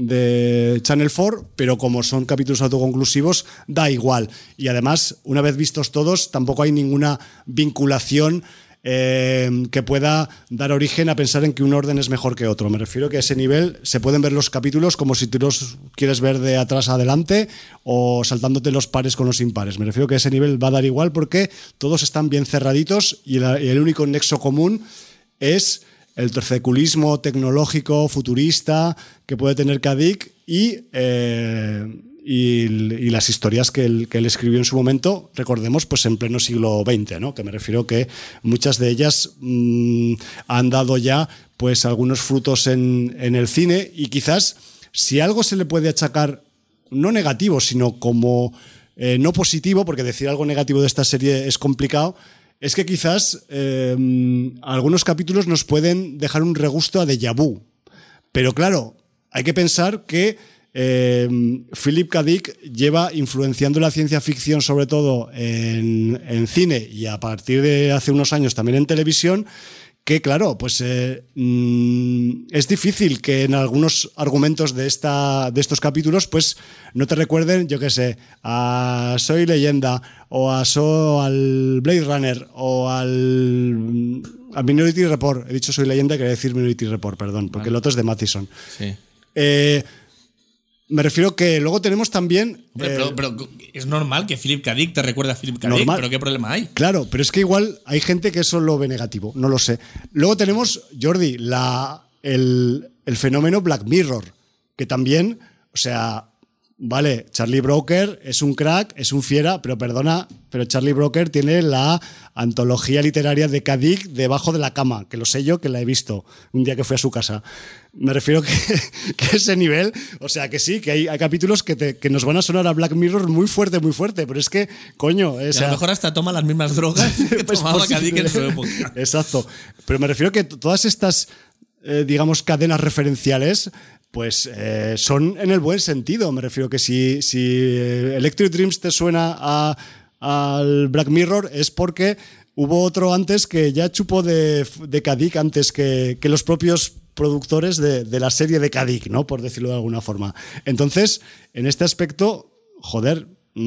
de Channel cuatro, pero como son capítulos autoconclusivos, da igual. Y además, una vez vistos todos, tampoco hay ninguna vinculación eh, que pueda dar origen a pensar en que un orden es mejor que otro. Me refiero que a ese nivel se pueden ver los capítulos como si tú los quieres ver de atrás a adelante o saltándote los pares con los impares. Me refiero que a ese nivel va a dar igual porque todos están bien cerraditos y, la, y el único nexo común es el terceculismo tecnológico futurista que puede tener Cadic y, eh, y, y las historias que él, que él escribió en su momento, recordemos, pues en pleno siglo veinte, ¿no? Que me refiero que muchas de ellas mmm, han dado ya pues algunos frutos en, en el cine y quizás si algo se le puede achacar, no negativo, sino como eh, no positivo, porque decir algo negativo de esta serie es complicado, es que quizás eh, algunos capítulos nos pueden dejar un regusto a déjà vu. Pero claro, hay que pensar que eh, Philip K. Dick lleva influenciando la ciencia ficción sobre todo en, en cine y a partir de hace unos años también en televisión, que claro, pues eh, mmm, es difícil que en algunos argumentos de, esta, de estos capítulos pues no te recuerden, yo qué sé, a Soy Leyenda o a so, al Blade Runner o al, al Minority Report. He dicho Soy Leyenda, quería decir Minority Report, perdón, porque vale. El otro es de Mathison. Sí. Eh, Me refiero que luego tenemos también... Hombre, eh, pero, pero es normal que Philip K. Dick te recuerde a Philip K. Dick, pero ¿qué problema hay? Claro, pero es que igual hay gente que eso lo ve negativo, no lo sé. Luego tenemos, Jordi, la, el, el fenómeno Black Mirror, que también, o sea, vale, Charlie Brooker es un crack, es un fiera, pero perdona, pero Charlie Brooker tiene la antología literaria de K. Dick debajo de la cama, que lo sé yo, que la he visto un día que fui a su casa. Me refiero que, que ese nivel, o sea, que sí, que hay, hay capítulos que, te, que nos van a sonar a Black Mirror muy fuerte, muy fuerte, pero es que, coño... O sea, a lo mejor hasta toma las mismas drogas que pues tomaba K. Dick en su época. Exacto, pero me refiero que todas estas, eh, digamos, cadenas referenciales... Pues eh, son en el buen sentido. Me refiero que si, si Electric Dreams te suena a, al Black Mirror es porque hubo otro antes que ya chupó de, de K. Dick antes que, que los propios productores de, de la serie de K. Dick, ¿no? Por decirlo de alguna forma. Entonces, en este aspecto, joder,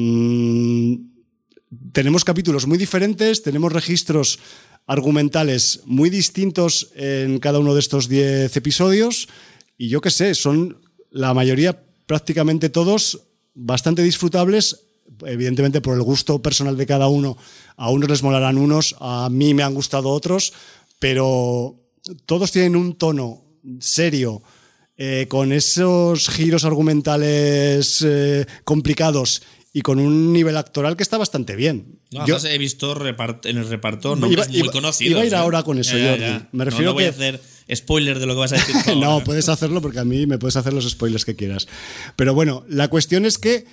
mmm, tenemos capítulos muy diferentes, tenemos registros argumentales muy distintos en cada uno de estos diez episodios. Y yo qué sé, son la mayoría, prácticamente todos, bastante disfrutables, evidentemente por el gusto personal de cada uno. A unos les molarán unos, a mí me han gustado otros, pero todos tienen un tono serio, eh, con esos giros argumentales eh, complicados y con un nivel actoral que está bastante bien. No, Yo además he visto repart- en el reparto nombres iba, muy conocidos. Iba a ir ¿eh? ahora con eso, ya, Jordi. ya. Me refiero no, no voy que... a hacer spoiler de lo que vas a decir. No, puedes hacerlo porque a mí me puedes hacer los spoilers que quieras. Pero bueno, la cuestión es que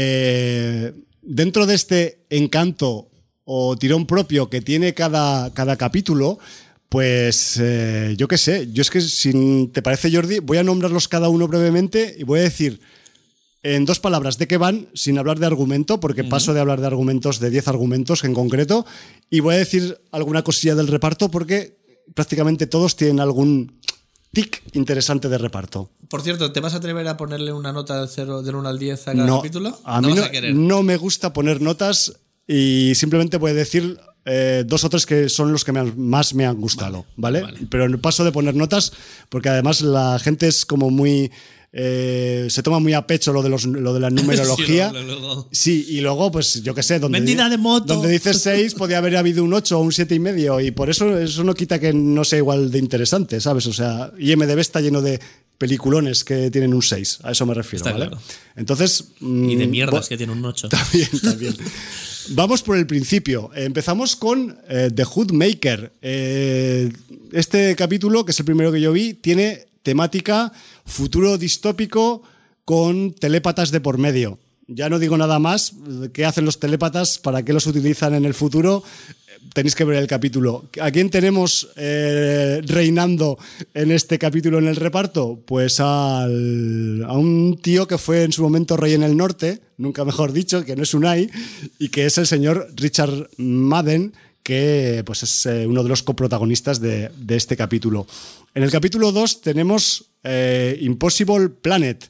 eh, dentro de este encanto o tirón propio que tiene cada, cada capítulo, pues eh, yo qué sé, yo es que si te parece, Jordi, voy a nombrarlos cada uno brevemente y voy a decir en dos palabras de qué van, sin hablar de argumento, porque uh-huh. paso de hablar de argumentos, de diez argumentos en concreto, y voy a decir alguna cosilla del reparto porque prácticamente todos tienen algún tic interesante de reparto. Por cierto, ¿te vas a atrever a ponerle una nota del cero, del uno al diez a cada no, capítulo? A mí no, no, vas a querer. no me gusta poner notas y simplemente voy a decir eh, dos o tres que son los que me han, más me han gustado, ¿vale? ¿vale? vale. Pero paso de poner notas porque además la gente es como muy... Eh, se toma muy a pecho lo de, los, lo de la numerología. sí, luego, luego. sí, y luego, pues yo qué sé, donde, Vendida de moto. donde dices seis, podía haber habido un ocho o un siete y medio, y por eso eso no quita que no sea igual de interesante, ¿sabes? O sea, I M D B está lleno de peliculones que tienen un seis, a eso me refiero, está ¿vale? Claro. Entonces. Y de mierdas bo- que tiene un ocho. También, también. Vamos por el principio. Empezamos con eh, The Hoodmaker. Eh, este capítulo, que es el primero que yo vi, tiene temática futuro distópico con telépatas de por medio. Ya no digo nada más. ¿Qué hacen los telépatas? ¿Para qué los utilizan en el futuro? Tenéis que ver el capítulo. ¿A quién tenemos eh, reinando en este capítulo en el reparto? Pues al, a un tío que fue en su momento rey en el norte, nunca mejor dicho, que no es Unai, y que es el señor Richard Madden, que pues es eh, uno de los coprotagonistas de, de este capítulo. En el capítulo dos tenemos eh, Impossible Planet.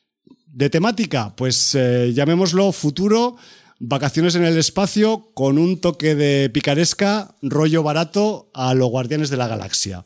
De temática, pues eh, llamémoslo futuro, vacaciones en el espacio con un toque de picaresca, rollo barato a los Guardianes de la Galaxia.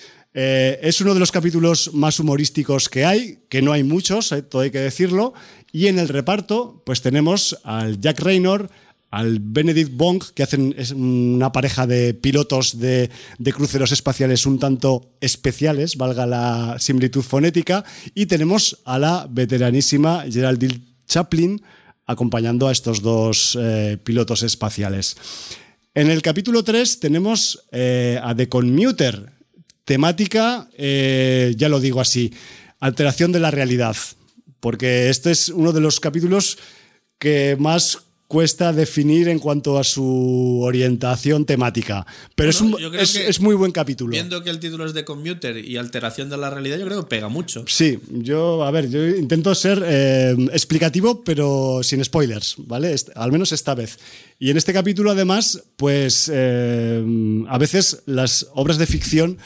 Eh, es uno de los capítulos más humorísticos que hay, que no hay muchos, eh, todo hay que decirlo, y en el reparto pues tenemos al Jack Raynor, al Benedict Wong, que hacen una pareja de pilotos de, de cruceros espaciales un tanto especiales, valga la similitud fonética, y tenemos a la veteranísima Geraldine Chaplin acompañando a estos dos eh, pilotos espaciales. En el capítulo tres tenemos eh, a The Commuter, temática, eh, ya lo digo así, alteración de la realidad, porque este es uno de los capítulos que más cuesta definir en cuanto a su orientación temática, pero bueno, es, un, es, es muy buen capítulo. Viendo que el título es de Commuter y alteración de la realidad, yo creo que pega mucho. Sí, yo, a ver, yo intento ser eh, explicativo, pero sin spoilers, ¿vale? Este, al menos esta vez. Y en este capítulo, además, pues eh, a veces las obras de ficción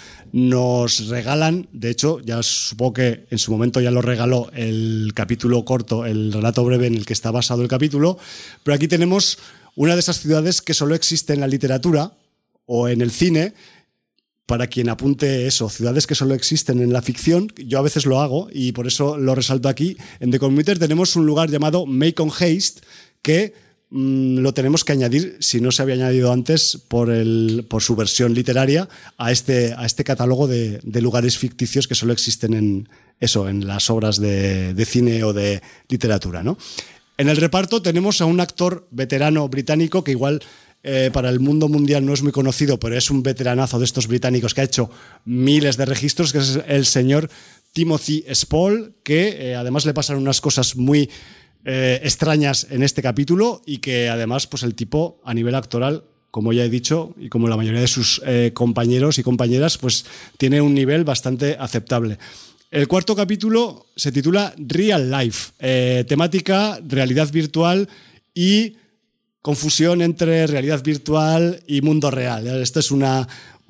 nos regalan, de hecho, ya supongo que en su momento ya lo regaló el capítulo corto, el relato breve en el que está basado el capítulo, pero aquí tenemos una de esas ciudades que solo existe en la literatura o en el cine. Para quien apunte eso, ciudades que solo existen en la ficción, yo a veces lo hago y por eso lo resalto aquí. En The Commuter tenemos un lugar llamado Macon Haste que lo tenemos que añadir, si no se había añadido antes, por, el, por su versión literaria a este, a este catálogo de, de lugares ficticios que solo existen en, eso, en las obras de, de cine o de literatura, ¿no? En el reparto tenemos a un actor veterano británico que igual eh, para el mundo mundial no es muy conocido, pero es un veteranazo de estos británicos que ha hecho miles de registros, que es el señor Timothy Spall, que eh, además le pasan unas cosas muy Eh, extrañas en este capítulo y que además pues el tipo a nivel actoral, como ya he dicho y como la mayoría de sus eh, compañeros y compañeras, pues tiene un nivel bastante aceptable. El cuarto capítulo se titula Real Life, eh, temática realidad virtual y confusión entre realidad virtual y mundo real. Esto es una,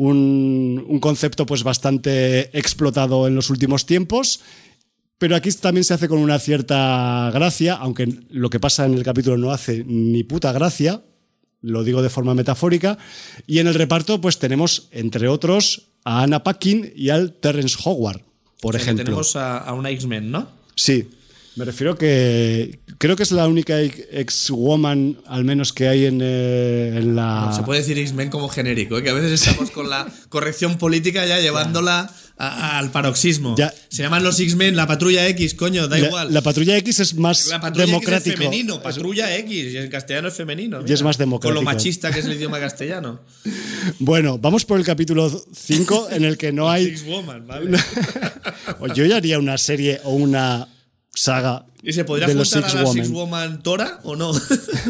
un, un concepto pues bastante explotado en los últimos tiempos. Pero aquí también se hace con una cierta gracia, aunque lo que pasa en el capítulo no hace ni puta gracia, lo digo de forma metafórica. Y en el reparto pues tenemos, entre otros, a Anna Paquin y al Terrence Howard, por o sea, ejemplo. Tenemos a, a una X-Men, ¿no? Sí, me refiero que Creo que es la única ex-woman, al menos que hay en, eh, en la... No, se puede decir X-Men como genérico, ¿eh? Que a veces estamos con la corrección política ya llevándola a, a, al paroxismo. Ya. Se llaman los X-Men, la Patrulla X, coño, da la, igual. La Patrulla X es más la patrulla democrático. X es femenino, Patrulla X, y en castellano es femenino. Mira, y es más democrático. Con lo machista que es el idioma castellano. Bueno, vamos por el capítulo cinco, en el que no hay... X-Woman, ¿vale? Yo ya haría una serie o una saga. ¿Y se podría de juntar los a la Six Six-Woman Tora o no?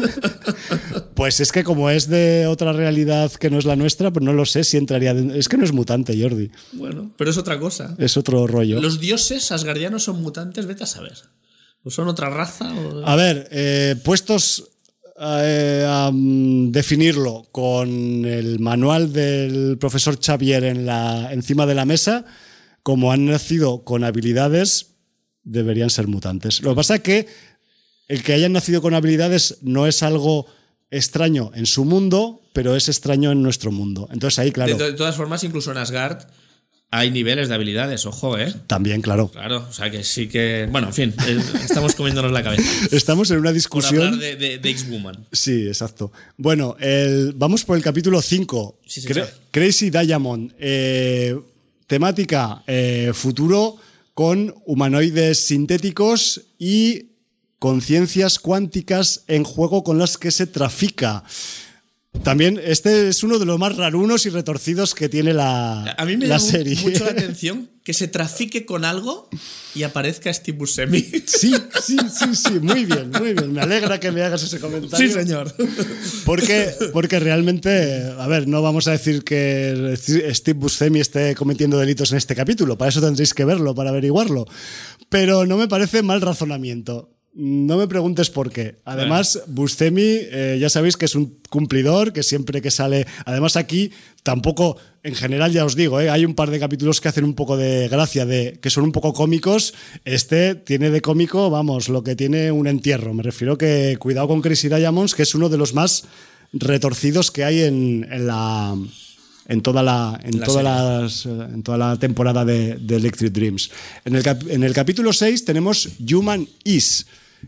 Pues es que como es de otra realidad que no es la nuestra, pues no lo sé si entraría... De... Es que no es mutante, Jordi. Bueno, pero es otra cosa. Es otro rollo. ¿Los dioses asgardianos son mutantes? Vete a saber. ¿O son otra raza? O... A ver, eh, puestos eh, a um, definirlo con el manual del profesor Xavier en la, encima de la mesa, como han nacido con habilidades, deberían ser mutantes. Lo que pasa es que el que hayan nacido con habilidades no es algo extraño en su mundo, pero es extraño en nuestro mundo. Entonces ahí, claro... De, de todas formas, incluso en Asgard hay niveles de habilidades, ojo, ¿eh? También, claro. Claro, o sea que sí que... Bueno, en fin, estamos comiéndonos la cabeza. Estamos en una discusión... Por hablar de, de, de X-Woman. Sí, exacto. Bueno, el, vamos por el capítulo cinco. Sí, sí, Cra- sí. Crazy Diamond. Eh, temática eh, futuro con humanoides sintéticos y conciencias cuánticas en juego con las que se trafica. También este es uno de los más rarunos y retorcidos que tiene la, A mí me la llama serie. mucho la atención que se trafique con algo y aparezca Steve Buscemi. Sí, sí, sí, sí, muy bien, muy bien. Me alegra que me hagas ese comentario. Sí, señor. Porque, porque realmente, a ver, no vamos a decir que Steve Buscemi esté cometiendo delitos en este capítulo. Para eso tendréis que verlo, para averiguarlo. Pero no me parece mal razonamiento. No me preguntes por qué. Además, bueno. Buscemi, eh, ya sabéis que es un cumplidor, que siempre que sale... Además aquí tampoco, en general ya os digo, eh, hay un par de capítulos que hacen un poco de gracia, de que son un poco cómicos. Este tiene de cómico, vamos, lo que tiene un entierro. Me refiero que cuidado con Crazy Diamonds, que es uno de los más retorcidos que hay en, en la... en toda la, en, la toda las, en toda la temporada de, de Electric Dreams. En el, cap, en el capítulo seis tenemos Human Is,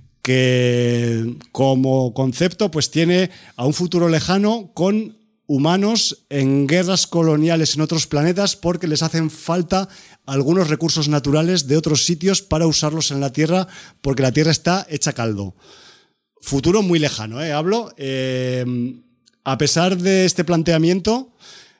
que como concepto pues tiene a un futuro lejano con humanos en guerras coloniales en otros planetas porque les hacen falta algunos recursos naturales de otros sitios para usarlos en la Tierra porque la Tierra está hecha caldo. Futuro muy lejano, ¿eh? Hablo. Eh, a pesar de este planteamiento,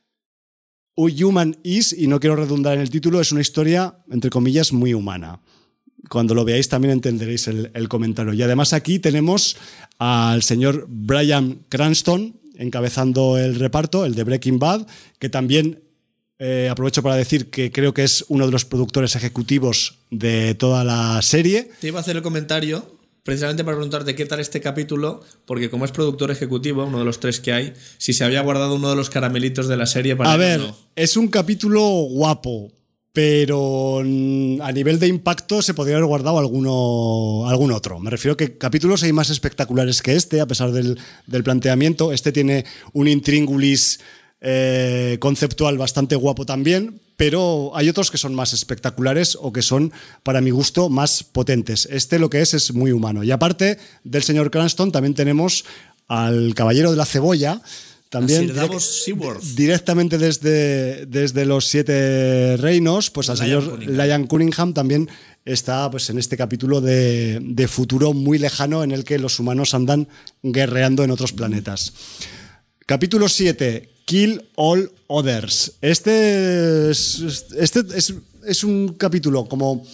Human Is, y no quiero redundar en el título, es una historia, entre comillas, muy humana. Cuando lo veáis también entenderéis el, el comentario. Y además aquí tenemos al señor Bryan Cranston encabezando el reparto, el de Breaking Bad, que también eh, aprovecho para decir que creo que es uno de los productores ejecutivos de toda la serie. Te iba a hacer el comentario precisamente para preguntarte qué tal este capítulo, porque como es productor ejecutivo, uno de los tres que hay, si se había guardado uno de los caramelitos de la serie para... A ver, no. Es un capítulo guapo, pero a nivel de impacto se podría haber guardado alguno, algún otro. Me refiero que capítulos hay más espectaculares que este, a pesar del, del planteamiento. Este tiene un intríngulis eh, conceptual bastante guapo también, pero hay otros que son más espectaculares o que son, para mi gusto, más potentes. Este lo que es es muy humano. Y aparte del señor Cranston también tenemos al Caballero de la Cebolla, también direct, directamente desde, desde los Siete Reinos, pues al señor Liam Cunningham también está pues, en este capítulo de, de futuro muy lejano en el que los humanos andan guerreando en otros planetas. Capítulo siete, Kill All Others. Este es, este es, es un capítulo como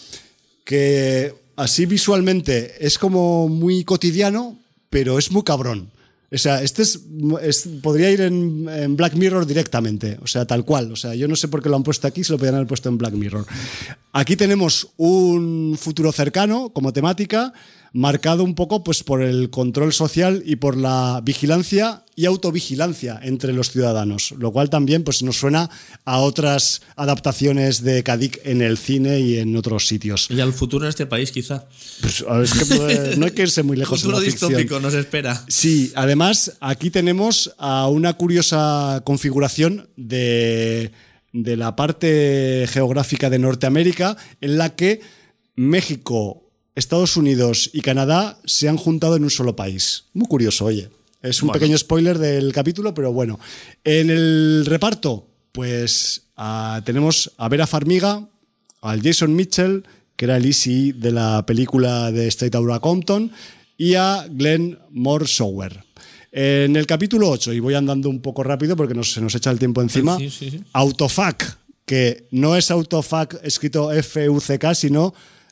que así visualmente es como muy cotidiano, pero es muy cabrón. O sea, este es, es podría ir en, en Black Mirror directamente, o sea, tal cual. O sea, yo no sé por qué lo han puesto aquí, se lo podrían haber puesto en Black Mirror. Aquí tenemos un futuro cercano como temática, marcado un poco pues, por el control social y por la vigilancia y autovigilancia entre los ciudadanos, lo cual también pues, nos suena a otras adaptaciones de Kadik en el cine y en otros sitios. Y al futuro en este país, quizá. Pues, es que puede, no hay que irse muy lejos. Futuro en la ficción. distópico nos espera. Sí, además aquí tenemos a una curiosa configuración de, de la parte geográfica de Norteamérica en la que México Estados Unidos y Canadá se han juntado en un solo país. Muy curioso, oye. Es un bueno. pequeño spoiler del capítulo, pero bueno. En el reparto, pues uh, tenemos a Vera Farmiga, al Jason Mitchell, que era el Easy de la película de Straight Outta Compton, y a Glenn Morshower. En el capítulo ocho, y voy andando un poco rápido porque nos, se nos echa el tiempo encima, sí, sí, sí. Autofuck, que no es Autofuck escrito F U C K, sino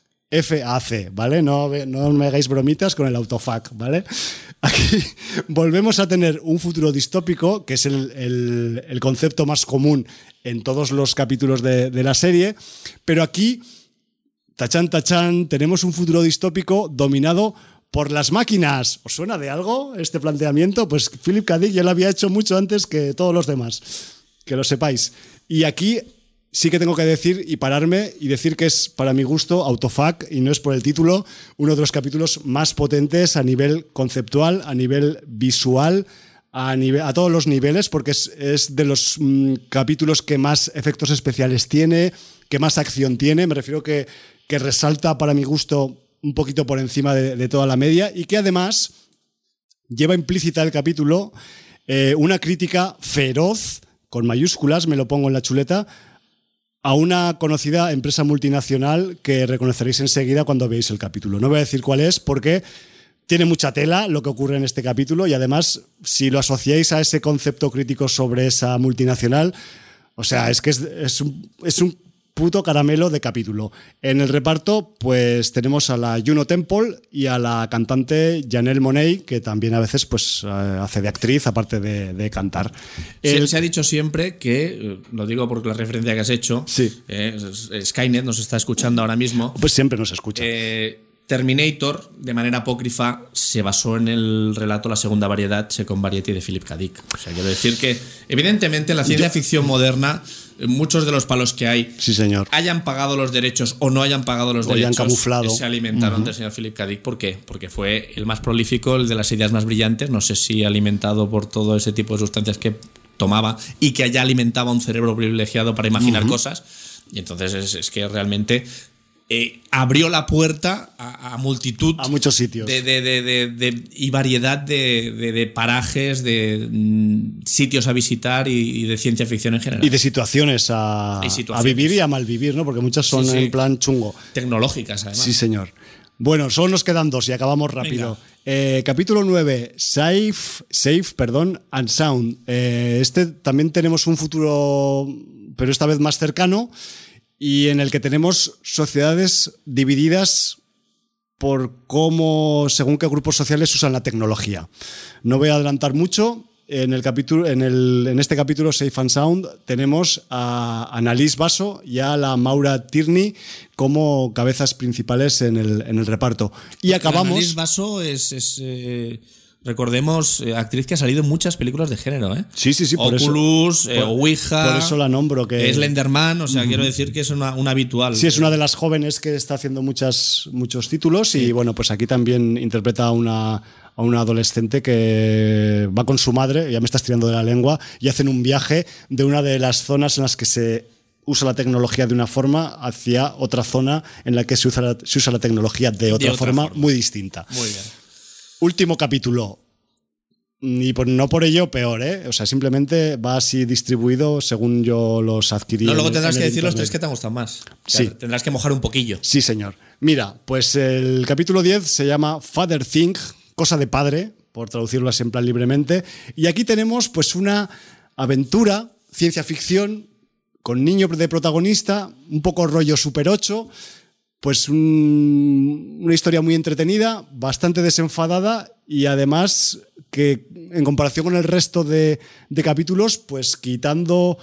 F A C, ¿vale? No, no me hagáis bromitas con el Autofuck, ¿vale? Aquí volvemos a tener un futuro distópico, que es el, el, el concepto más común en todos los capítulos de, de la serie, pero aquí, tachán, tachán, tenemos un futuro distópico dominado por las máquinas. ¿Os suena de algo este planteamiento? Pues Philip K. Dick ya lo había hecho mucho antes que todos los demás, que lo sepáis. Y aquí sí que tengo que decir y pararme y decir que es, para mi gusto, Autofuck, y no es por el título, uno de los capítulos más potentes a nivel conceptual, a nivel visual, a, nivel, a todos los niveles, porque es, es de los mmm, capítulos que más efectos especiales tiene, que más acción tiene. Me refiero que, que resalta, para mi gusto, un poquito por encima de, de toda la media, y que además lleva implícita el capítulo eh, una crítica feroz, con mayúsculas, me lo pongo en la chuleta, a una conocida empresa multinacional que reconoceréis enseguida cuando veáis el capítulo. No voy a decir cuál es porque tiene mucha tela lo que ocurre en este capítulo, y además, si lo asociáis a ese concepto crítico sobre esa multinacional, o sea, es que es, es, un, es un puto caramelo de capítulo. En el reparto, pues tenemos a la Juno Temple y a la cantante Janelle Monáe, que también a veces pues hace de actriz, aparte de, de cantar. El... Se, se ha dicho siempre que, lo digo porque la referencia que has hecho, sí. eh, Skynet nos está escuchando ahora mismo. Pues siempre nos escucha. Eh, Terminator, de manera apócrifa, se basó en el relato La segunda variedad, Second Variety, de Philip K. Dick. O sea, quiero decir que, evidentemente, en la ciencia ficción moderna, muchos de los palos que hay, sí, señor, hayan pagado los derechos o no hayan pagado los o derechos, hayan camuflado, se alimentaron uh-huh. del señor Philip K. Dick. ¿Por qué? Porque fue el más prolífico, el de las ideas más brillantes, no sé si alimentado por todo ese tipo de sustancias que tomaba y que allá alimentaba un cerebro privilegiado para imaginar uh-huh. cosas. Y entonces es, es que realmente... Eh, abrió la puerta a, a multitud a muchos sitios de, de, de, de, de, y variedad de, de, de parajes, de mm, sitios a visitar y, y de ciencia ficción en general. Y de situaciones a, y situaciones. a vivir y a malvivir, ¿no? Porque muchas son sí, sí. en plan chungo. Tecnológicas, además. Sí, señor. Bueno, solo nos quedan dos y acabamos rápido. Eh, capítulo nueve, Safe, Safe perdón, and Sound. Eh, este también tenemos un futuro, pero esta vez más cercano, y en el que tenemos sociedades divididas por cómo, según qué grupos sociales usan la tecnología. No voy a adelantar mucho. En, el capítulo, en, el, en este capítulo, Safe and Sound, tenemos a Annalise Basso y a la Maura Tierney como cabezas principales en el, en el reparto. Y acabamos... Annalise Basso es... es eh... Recordemos, eh, actriz que ha salido en muchas películas de género, ¿eh? Sí, sí, sí. Por Oculus, eso, eh, Ouija. Por eso la nombro. Que... Slenderman, o sea, uh-huh. quiero decir que es una, una habitual. Sí, es una de las jóvenes que está haciendo muchas, muchos títulos, sí. Y bueno, pues aquí también interpreta a una, a una adolescente que va con su madre, ya me estás tirando de la lengua, y hacen un viaje de una de las zonas en las que se usa la tecnología de una forma hacia otra zona en la que se usa la, se usa la tecnología de otra, de otra forma, forma muy distinta. Muy bien. Último capítulo, y por, no por ello peor, ¿eh? O sea, simplemente va así distribuido según yo los adquirí. No, luego tendrás que decir internet. Los tres que te han gustado más. O sea, sí. Tendrás que mojar un poquillo. Sí, señor. Mira, pues el capítulo diez se llama Father Thing, cosa de padre, por traducirlo así en plan libremente. Y aquí tenemos pues una aventura, ciencia ficción, con niño de protagonista, un poco rollo Super ocho. Pues un, una historia muy entretenida, bastante desenfadada, y además que en comparación con el resto de, de capítulos, pues quitando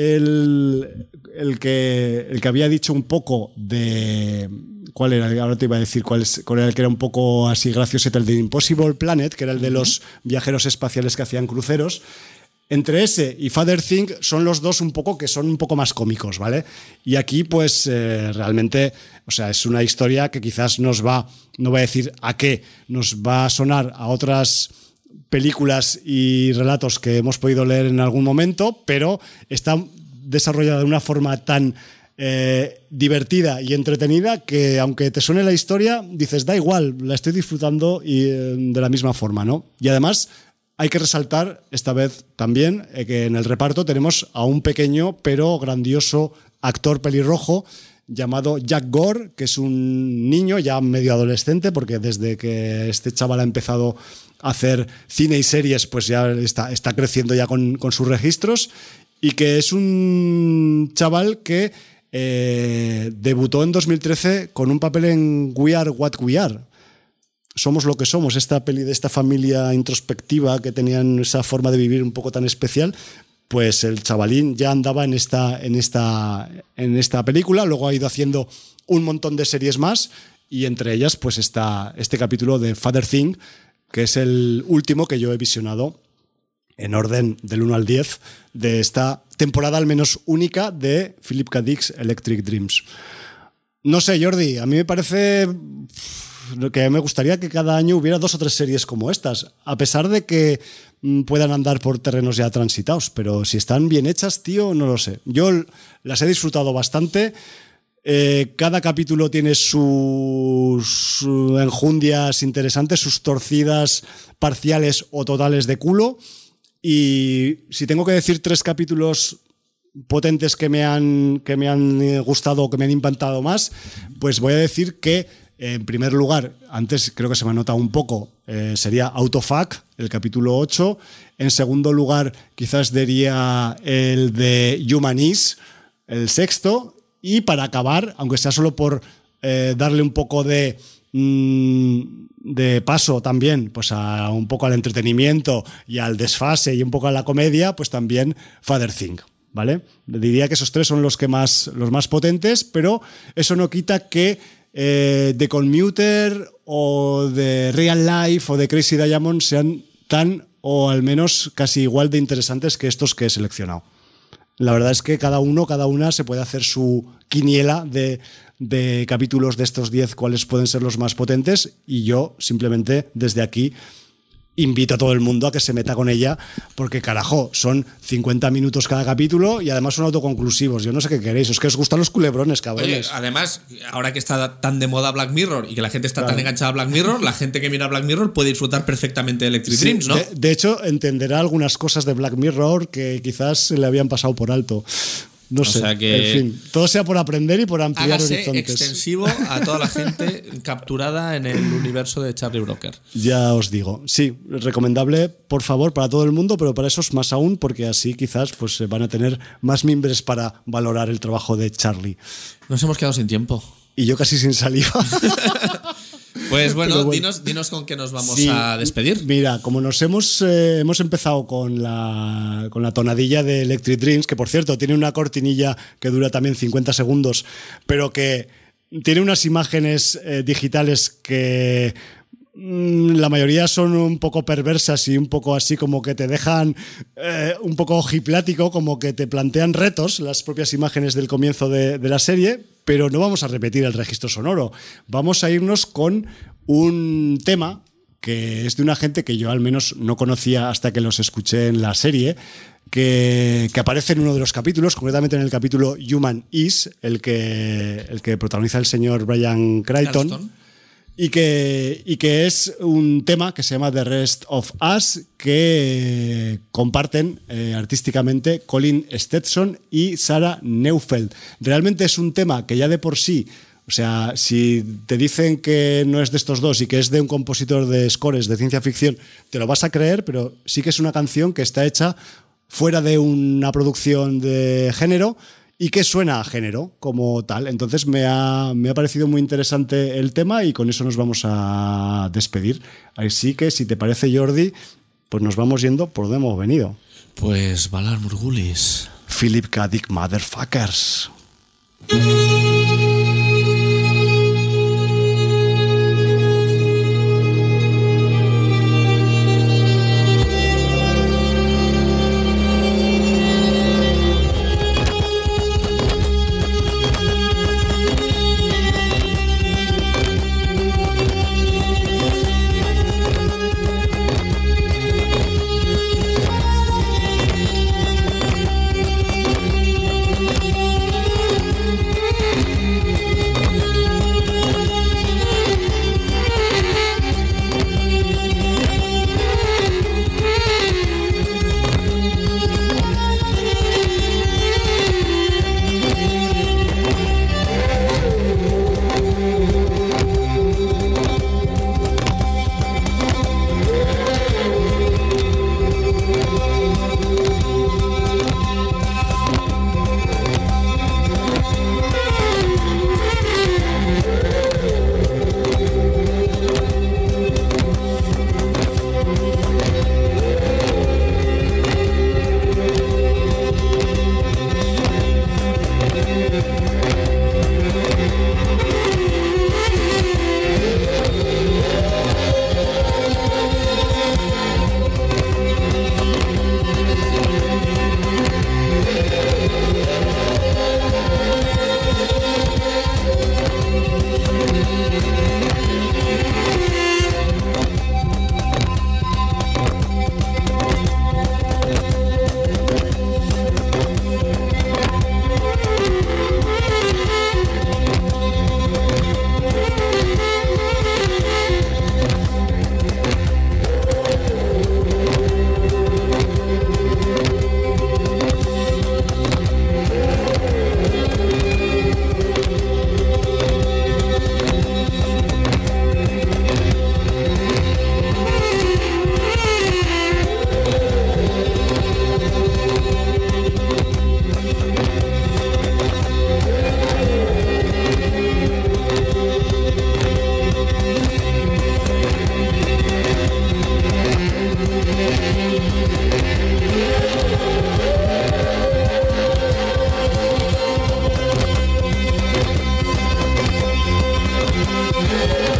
el, el, que, el que había dicho un poco de... ¿Cuál era? Ahora te iba a decir cuál, es, cuál era el que era un poco así gracioso, el de Impossible Planet, que era el de los viajeros espaciales que hacían cruceros. Entre ese y Father Thing son los dos un poco que son un poco más cómicos, ¿vale? Y aquí pues eh, realmente, o sea, es una historia que quizás nos va, no voy a decir a qué, nos va a sonar a otras películas y relatos que hemos podido leer en algún momento, pero está desarrollada de una forma tan eh, divertida y entretenida que, aunque te suene la historia, dices, da igual, la estoy disfrutando y, eh, de la misma forma, ¿no? Y además hay que resaltar esta vez también eh, que en el reparto tenemos a un pequeño pero grandioso actor pelirrojo llamado Jack Gore, que es un niño ya medio adolescente, porque desde que este chaval ha empezado a hacer cine y series, pues ya está, está creciendo ya con, con sus registros, y que es un chaval que eh, debutó en dos mil trece con un papel en We Are What We Are. Somos lo que somos, esta peli de esta familia introspectiva que tenían esa forma de vivir un poco tan especial. Pues el chavalín ya andaba en esta, en esta, en esta película, luego ha ido haciendo un montón de series más, y entre ellas pues está este capítulo de Father Thing, que es el último que yo he visionado en orden del uno al diez de esta temporada al menos única de Philip K. Dick's Electric Dreams. No sé, Jordi, a mí me parece que me gustaría que cada año hubiera dos o tres series como estas, a pesar de que puedan andar por terrenos ya transitados, pero si están bien hechas, tío, no lo sé. Yo las he disfrutado bastante. Eh, cada capítulo tiene sus enjundias interesantes, sus torcidas parciales o totales de culo. Y si tengo que decir tres capítulos potentes que me han, que me han gustado o que me han impactado más, pues voy a decir que, en primer lugar, antes creo que se me ha notado un poco, eh, sería Autofuck, el capítulo ocho. En segundo lugar, quizás diría el de Humanis, el sexto. Y para acabar, aunque sea solo por eh, darle un poco de, mmm, de paso también pues a un poco al entretenimiento y al desfase y un poco a la comedia, pues también Father Thing, ¿vale? Diría que esos tres son los, que más, los más potentes, pero eso no quita que eh, The Commuter o de Real Life o de Crazy Diamond sean tan o al menos casi igual de interesantes que estos que he seleccionado. La verdad es que cada uno, cada una se puede hacer su quiniela de, de capítulos de estos diez, cuáles pueden ser los más potentes, y yo simplemente desde aquí invito a todo el mundo a que se meta con ella, porque carajo, son cincuenta minutos cada capítulo y además son autoconclusivos. Yo no sé qué queréis, es que os gustan los culebrones, cabrones. Oye, además, ahora que está tan de moda Black Mirror y que la gente está claro. tan enganchada a Black Mirror, la gente que mira Black Mirror puede disfrutar perfectamente de Electric sí, Dreams, ¿no? De, de hecho, entenderá algunas cosas de Black Mirror que quizás se le habían pasado por alto. No sé, o sea que en fin, todo sea por aprender y por ampliar hágase horizontes. Extensivo a toda la gente capturada en el universo de Charlie Brooker. Ya os digo, sí, recomendable, por favor, para todo el mundo, pero para esos más aún, porque así quizás pues van a tener más mimbres para valorar el trabajo de Charlie. Nos hemos quedado sin tiempo. Y yo casi sin saliva. Pues bueno, bueno. Dinos, dinos con qué nos vamos sí, a despedir. Mira, como nos hemos, eh, hemos empezado con la, con la tonadilla de Electric Dreams, que por cierto tiene una cortinilla que dura también cincuenta segundos, pero que tiene unas imágenes eh, digitales que mmm, la mayoría son un poco perversas y un poco así como que te dejan eh, un poco ojiplático, como que te plantean retos, las propias imágenes del comienzo de, de la serie. Pero no vamos a repetir el registro sonoro. Vamos a irnos con un tema que es de una gente que yo al menos no conocía hasta que los escuché en la serie, que, que aparece en uno de los capítulos, concretamente en el capítulo Human Is, el que, el que protagoniza el señor Bryan Cranston. Cranston. Y que, y que es un tema que se llama The Rest of Us, que comparten eh, artísticamente Colin Stetson y Sarah Neufeld. Realmente es un tema que ya de por sí, o sea, si te dicen que no es de estos dos y que es de un compositor de scores de ciencia ficción, te lo vas a creer, pero sí que es una canción que está hecha fuera de una producción de género y que suena a género como tal. Entonces me ha, me ha parecido muy interesante el tema y con eso nos vamos a despedir. Así que si te parece, Jordi, pues nos vamos yendo por donde hemos venido. Pues Valar Morghulis. Philip K. Dick Motherfuckers. Thank you.